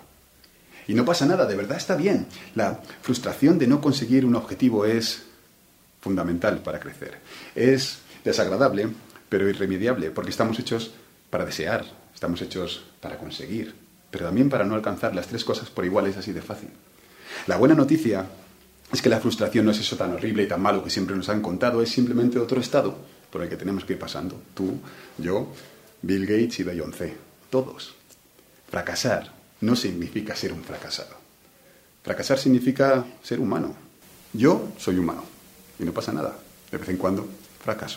Y no pasa nada, de verdad está bien. La frustración de no conseguir un objetivo es fundamental para crecer. Es desagradable, pero irremediable, porque estamos hechos para desear, estamos hechos para conseguir, pero también para no alcanzar las tres cosas por igual, es así de fácil. La buena noticia es que la frustración no es eso tan horrible y tan malo que siempre nos han contado, es simplemente otro estado por el que tenemos que ir pasando. Tú, yo, Bill Gates y Beyoncé, todos. Fracasar no significa ser un fracasado. Fracasar significa ser humano. Yo soy humano y no pasa nada. De vez en cuando fracaso.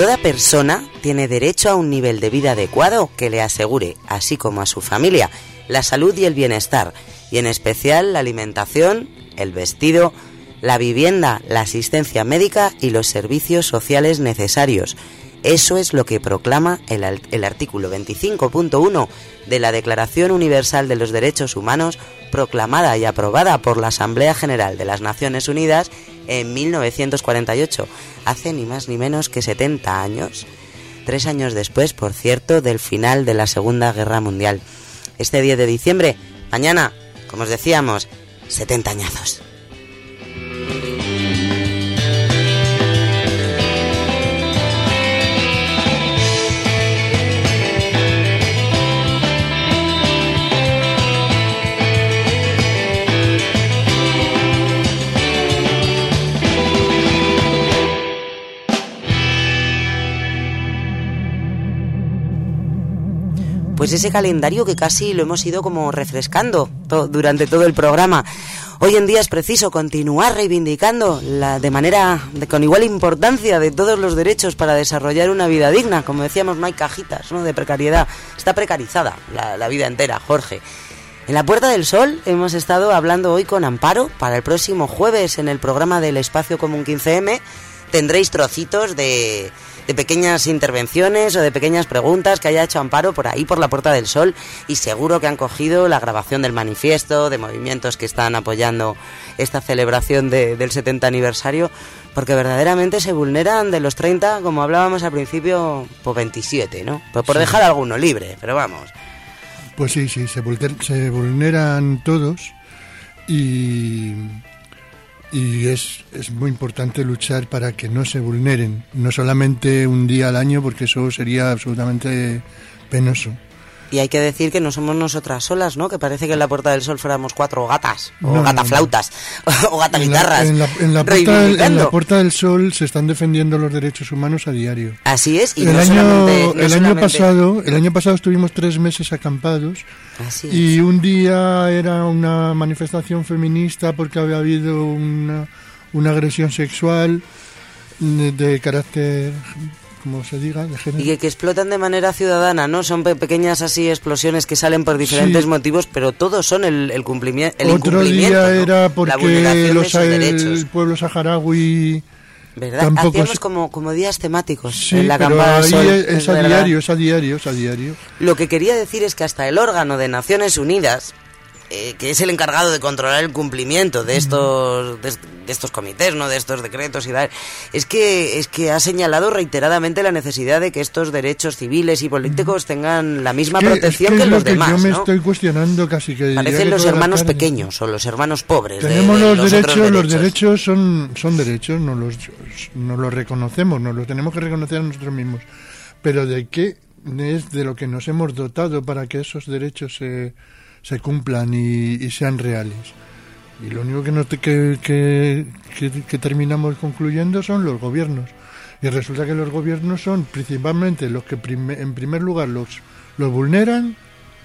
toda persona tiene derecho a un nivel de vida adecuado que le asegure, así como a su familia, la salud y el bienestar, y en especial la alimentación, el vestido, la vivienda, la asistencia médica y los servicios sociales necesarios. Eso es lo que proclama el, el artículo veinticinco punto uno de la Declaración Universal de los Derechos Humanos, proclamada y aprobada por la Asamblea General de las Naciones Unidas en mil novecientos cuarenta y ocho, hace ni más ni menos que setenta años. Tres años después, por cierto, del final de la Segunda Guerra Mundial. Este diez de diciembre, mañana, como os decíamos, setenta añazos. Pues ese calendario que casi lo hemos ido como refrescando to- durante todo el programa. Hoy en día es preciso continuar reivindicando la, de manera de, con igual importancia de todos los derechos para desarrollar una vida digna. Como decíamos, no hay cajitas, ¿no?, de precariedad. Está precarizada la, la vida entera, Jorge. En la Puerta del Sol hemos estado hablando hoy con Amparo. Para el próximo jueves, en el programa del Espacio Común quince eme, tendréis trocitos de... de pequeñas intervenciones o de pequeñas preguntas que haya hecho Amparo por ahí, por la Puerta del Sol, y seguro que han cogido la grabación del manifiesto, de movimientos que están apoyando esta celebración de, del setenta aniversario, porque verdaderamente se vulneran de los treinta, como hablábamos al principio, por veintisiete, ¿no? Pues por sí. Dejar a alguno libre, pero vamos. Pues sí, sí, se, vulner, se vulneran todos y... Y es, es muy importante luchar para que no se vulneren, no solamente un día al año, porque eso sería absolutamente penoso. Y hay que decir que no somos nosotras solas, ¿no? Que parece que en la Puerta del Sol fuéramos cuatro gatas, o no, gataflautas, no, no. o gataguitarras. En la, en, la, en, la puerta, en la Puerta del Sol se están defendiendo los derechos humanos a diario. Así es. Y el no año, solamente, no el solamente... año pasado, el año pasado estuvimos tres meses acampados. Así es. Y un día era una manifestación feminista porque había habido una, una agresión sexual de, de carácter, como se diga, de género. Y que, que explotan de manera ciudadana, ¿no? Son pe- pequeñas así explosiones que salen por diferentes sí. motivos, pero todos son el, el, cumplimi- el Otro incumplimiento. Otro día ¿no? era porque los, el, el pueblo saharaui... ¿Verdad? Tampoco Hacíamos es... como, como días temáticos sí, en la pero campana ahí Sol, es, es, es a verdad. diario, es a diario, es a diario. Lo que quería decir es que hasta el órgano de Naciones Unidas, eh, que es el encargado de controlar el cumplimiento de estos de, de estos comités, no de estos decretos y tal, es que es que ha señalado reiteradamente la necesidad de que estos derechos civiles y políticos tengan la misma es que, protección es que, que es los que demás, yo me ¿no? estoy cuestionando casi que parecen los hermanos pequeños o los hermanos pobres. Tenemos de, de los, los derechos, derechos, los derechos son son derechos, no los no los reconocemos, nos los tenemos que reconocer a nosotros mismos. Pero de qué es de lo que nos hemos dotado para que esos derechos se se cumplan y, y sean reales. Y lo único que, no te, que, que, que, que terminamos concluyendo son los gobiernos. Y resulta que los gobiernos son principalmente los que prime, en primer lugar los, los vulneran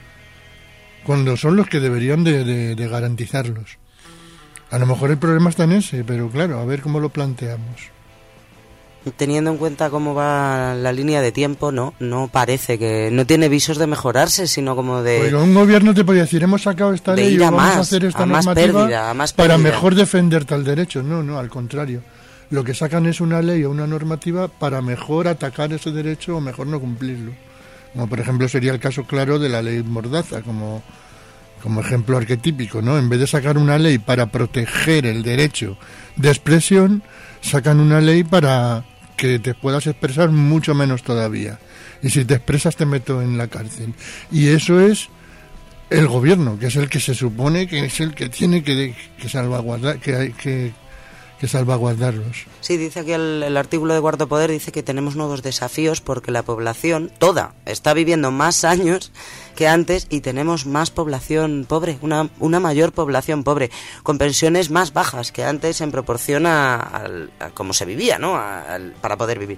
cuando son los que deberían de, de, de garantizarlos. A lo mejor el problema está en ese, pero claro, a ver cómo lo planteamos. Teniendo en cuenta cómo va la línea de tiempo, no no parece que... No tiene visos de mejorarse, sino como de... Pues un gobierno te podría decir, hemos sacado esta ley y vamos más, a hacer esta a más normativa pérdida, a más pérdida. para mejor defender tal derecho. No, no, al contrario. Lo que sacan es una ley o una normativa para mejor atacar ese derecho o mejor no cumplirlo. Como por ejemplo sería el caso claro de la ley Mordaza, como, como ejemplo arquetípico, ¿no? En vez de sacar una ley para proteger el derecho de expresión, sacan una ley para que te puedas expresar mucho menos todavía. Y si te expresas te meto en la cárcel. Y eso es el gobierno, que es el que se supone que es el que tiene que, que salvaguardar, que hay que, que salvaguardarlos. Sí, dice aquí el, el artículo de Cuarto Poder, dice que tenemos nuevos desafíos porque la población toda está viviendo más años que antes y tenemos más población pobre, una, una mayor población pobre, con pensiones más bajas que antes en proporción a, a, a cómo se vivía, ¿no? A, a, para poder vivir.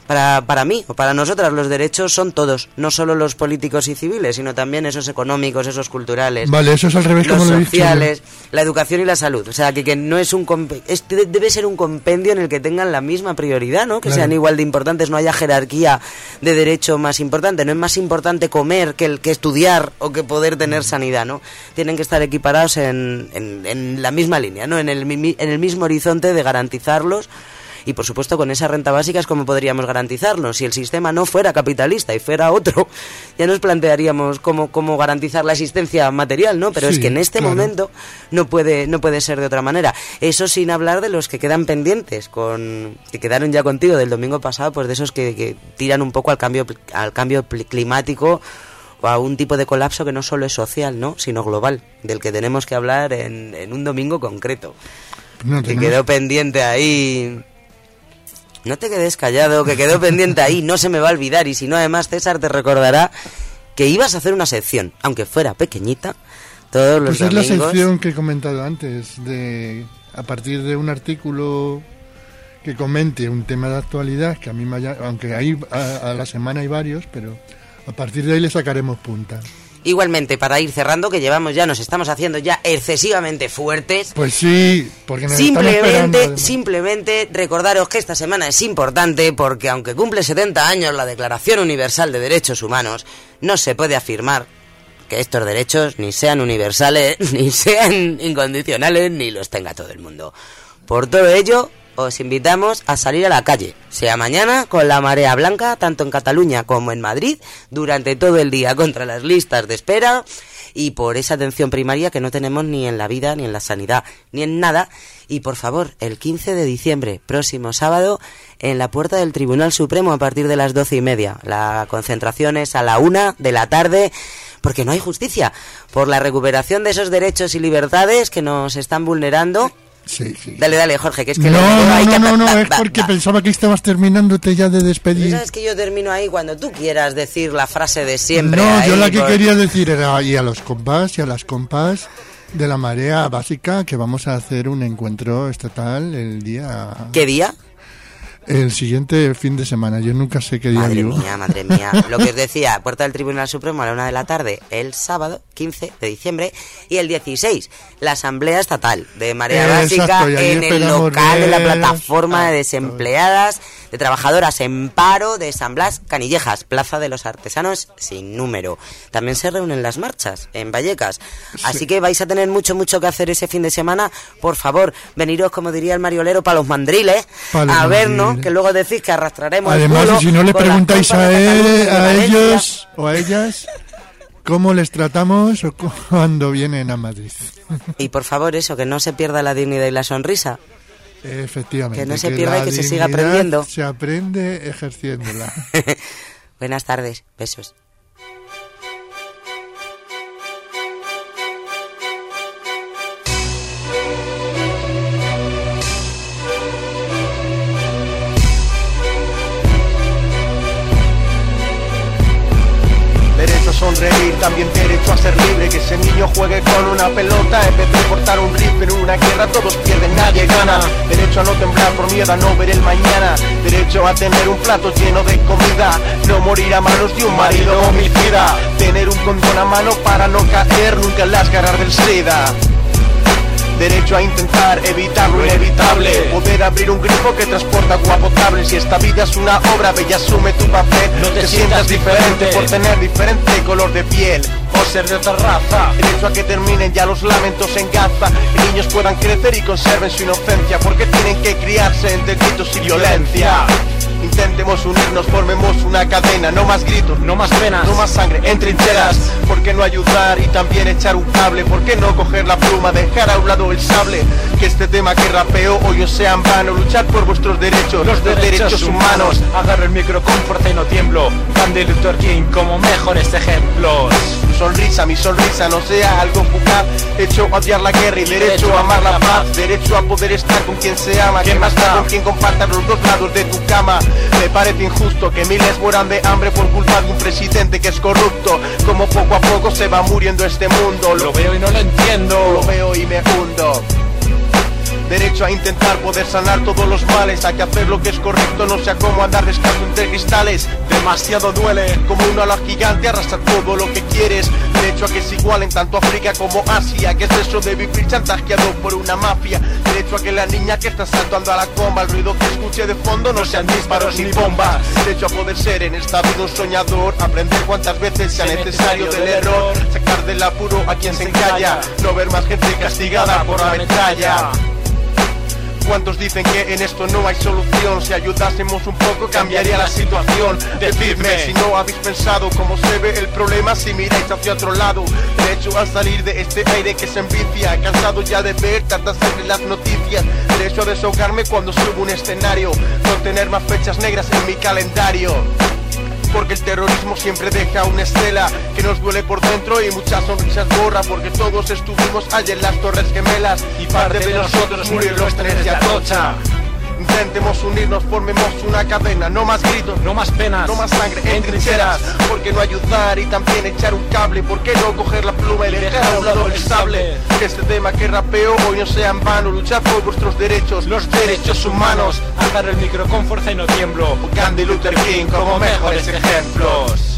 Para, para mí o para nosotras los derechos son todos, no solo los políticos y civiles, sino también esos económicos, esos culturales. Vale, eso es al revés, los como lo he dicho. sociales, la educación y la salud. O sea, que, que no es un comp- es, debe ser un compendio en el que tengan la misma prioridad, ¿no? Que claro. sean igual de importantes, no haya jerarquía de derecho más importante. No es más importante comer que el que estudiar o que poder tener sanidad, ¿no? Tienen que estar equiparados en, en, en la misma línea, ¿no? En el, en el mismo horizonte de garantizarlos. Y por supuesto con esa renta básica es como podríamos garantizarlo. Si el sistema no fuera capitalista y fuera otro, ya nos plantearíamos cómo, cómo garantizar la existencia material, ¿no? Pero sí, es que en este claro. momento no puede, no puede ser de otra manera. Eso sin hablar de los que quedan pendientes, con que quedaron ya contigo del domingo pasado, pues de esos que, que tiran un poco al cambio, al cambio climático o a un tipo de colapso que no solo es social, ¿no? Sino global, del que tenemos que hablar en, en un domingo concreto. No, que quedó pendiente ahí... No te quedes callado, que quedó pendiente ahí, no se me va a olvidar. Y si no, además, César te recordará que ibas a hacer una sección, aunque fuera pequeñita, todos los pues domingos. Es la sección que he comentado antes, de a partir de un artículo que comente un tema de actualidad, que a mí me haya, aunque ahí a, a la semana hay varios, pero a partir de ahí le sacaremos punta. Igualmente, para ir cerrando, que llevamos ya, nos estamos haciendo ya excesivamente fuertes. Pues sí, porque nos simplemente, están esperando, además. Simplemente recordaros que esta semana es importante porque aunque cumple setenta años la Declaración Universal de Derechos Humanos, no se puede afirmar que estos derechos ni sean universales, ni sean incondicionales, ni los tenga todo el mundo. Por todo ello, os invitamos a salir a la calle, sea mañana con la marea blanca, tanto en Cataluña como en Madrid, durante todo el día contra las listas de espera y por esa atención primaria que no tenemos ni en la vida, ni en la sanidad, ni en nada. Y por favor, el quince de diciembre, próximo sábado, en la puerta del Tribunal Supremo a partir de las doce y media. La concentración es a la una de la tarde, porque no hay justicia por la recuperación de esos derechos y libertades que nos están vulnerando. Sí, sí. Dale, dale, Jorge, que es que... No, no, no, hay no, que... no, no, va, es va, porque va. pensaba que estabas terminándote ya de despedir. ¿Sabes que yo termino ahí cuando tú quieras decir la frase de siempre? No, ahí yo la que por... quería decir era y a los compás y a las compas de la marea básica que vamos a hacer un encuentro estatal el día... ¿Qué día? El siguiente fin de semana, yo nunca sé qué día Madre vivo. mía, madre mía. Lo que os decía, puerta del Tribunal Supremo a la una de la tarde, el sábado quince de diciembre, y el dieciséis, la Asamblea Estatal de Marea Exacto, Básica en el local de la plataforma de desempleadas, de trabajadoras en paro de San Blas Canillejas, Plaza de los Artesanos sin número. También se reúnen las marchas en Vallecas. Así sí. que vais a tener mucho, mucho que hacer ese fin de semana. Por favor, veniros, como diría el mariolero, para los mandriles, pa los a vernos. Que luego decís que arrastraremos. Además, el culo y si no le preguntáis a, él, a ellos Valencia. o a ellas cómo les tratamos o cuando vienen a Madrid. Y por favor, eso, que no se pierda la dignidad y la sonrisa. Efectivamente. Que no se pierda y que se siga aprendiendo. Se aprende ejerciéndola. Buenas tardes, besos. Sonreír, también derecho a ser libre, que ese niño juegue con una pelota en vez de cortar un rifle. En una guerra todos pierden, nadie gana. Derecho a no temblar por miedo a no ver el mañana. Derecho a tener un plato lleno de comida, no morir a manos de un marido homicida. Tener un condón a mano para no caer nunca en las garras del SIDA. Derecho a intentar evitar lo inevitable, poder abrir un grifo que transporta agua potable. Si esta vida es una obra bella, asume tu papel. No te, te sientas diferente por tener diferente color de piel o ser de otra raza. Derecho a que terminen ya los lamentos en Gaza, que niños puedan crecer y conserven su inocencia, porque tienen que criarse entre gritos y violencia. Intentemos unirnos, formemos una cadena. No más gritos, no más penas, no más sangre en trincheras. ¿Por qué no ayudar y también echar un cable? ¿Por qué no coger la pluma, dejar a un lado el sable? Que este tema que rapeo hoy os sea en vano. Luchar por vuestros derechos, los derechos, derechos humanos. Agarro el micro con fuerza y no tiemblo. Van de Luther King como mejores ejemplos. Tu sonrisa, mi sonrisa no sea algo fugaz. Derecho a odiar la guerra y derecho a amar la paz. Derecho a poder estar con quien se ama, que más da con quien comparta los dos lados de tu cama. Me parece injusto que miles mueran de hambre por culpa de un presidente que es corrupto. Como poco a poco se va muriendo este mundo. Lo veo y no lo entiendo, lo veo y me hundo. Derecho a intentar poder sanar todos los males. Hay que hacer lo que es correcto, no sea como andar descalzo entre cristales. Demasiado duele, como una ola gigante arrastra todo lo que quieres. Derecho a que se igualen tanto África como Asia. ¿Qué es eso de vivir chantajeado por una mafia? Derecho a que la niña que está saltando a la comba, el ruido que escuche de fondo no sean disparos ni bombas. Derecho a poder ser en esta vida un soñador, aprender cuantas veces sea necesario del error, sacar del apuro a quien se encalla, no ver más gente castigada por la metralla. ¿Cuántos dicen que en esto no hay solución? Si ayudásemos un poco cambiaría la situación. Decidme si no habéis pensado cómo se ve el problema si miráis hacia otro lado. Derecho a salir de este aire que se envicia, cansado ya de ver tanta sangre en las noticias. Derecho a desahogarme cuando subo un escenario, no tener más fechas negras en mi calendario. Porque el terrorismo siempre deja una estela que nos duele por dentro y muchas sonrisas borra. Porque todos estuvimos allí en las Torres Gemelas y parte de nosotros murió en los trenes de Atocha. Intentemos unirnos, formemos una cadena. No más gritos, no más penas, no más sangre en trincheras. ¿Por qué no ayudar y también echar un cable? ¿Por qué no coger la pluma y dejar a un lado el sable? Que este tema que rapeo hoy no sea en vano. Luchar por vuestros derechos, los derechos humanos. Agarro el micro con fuerza y no tiemblo. Gandhi, Luther King como mejores ejemplos.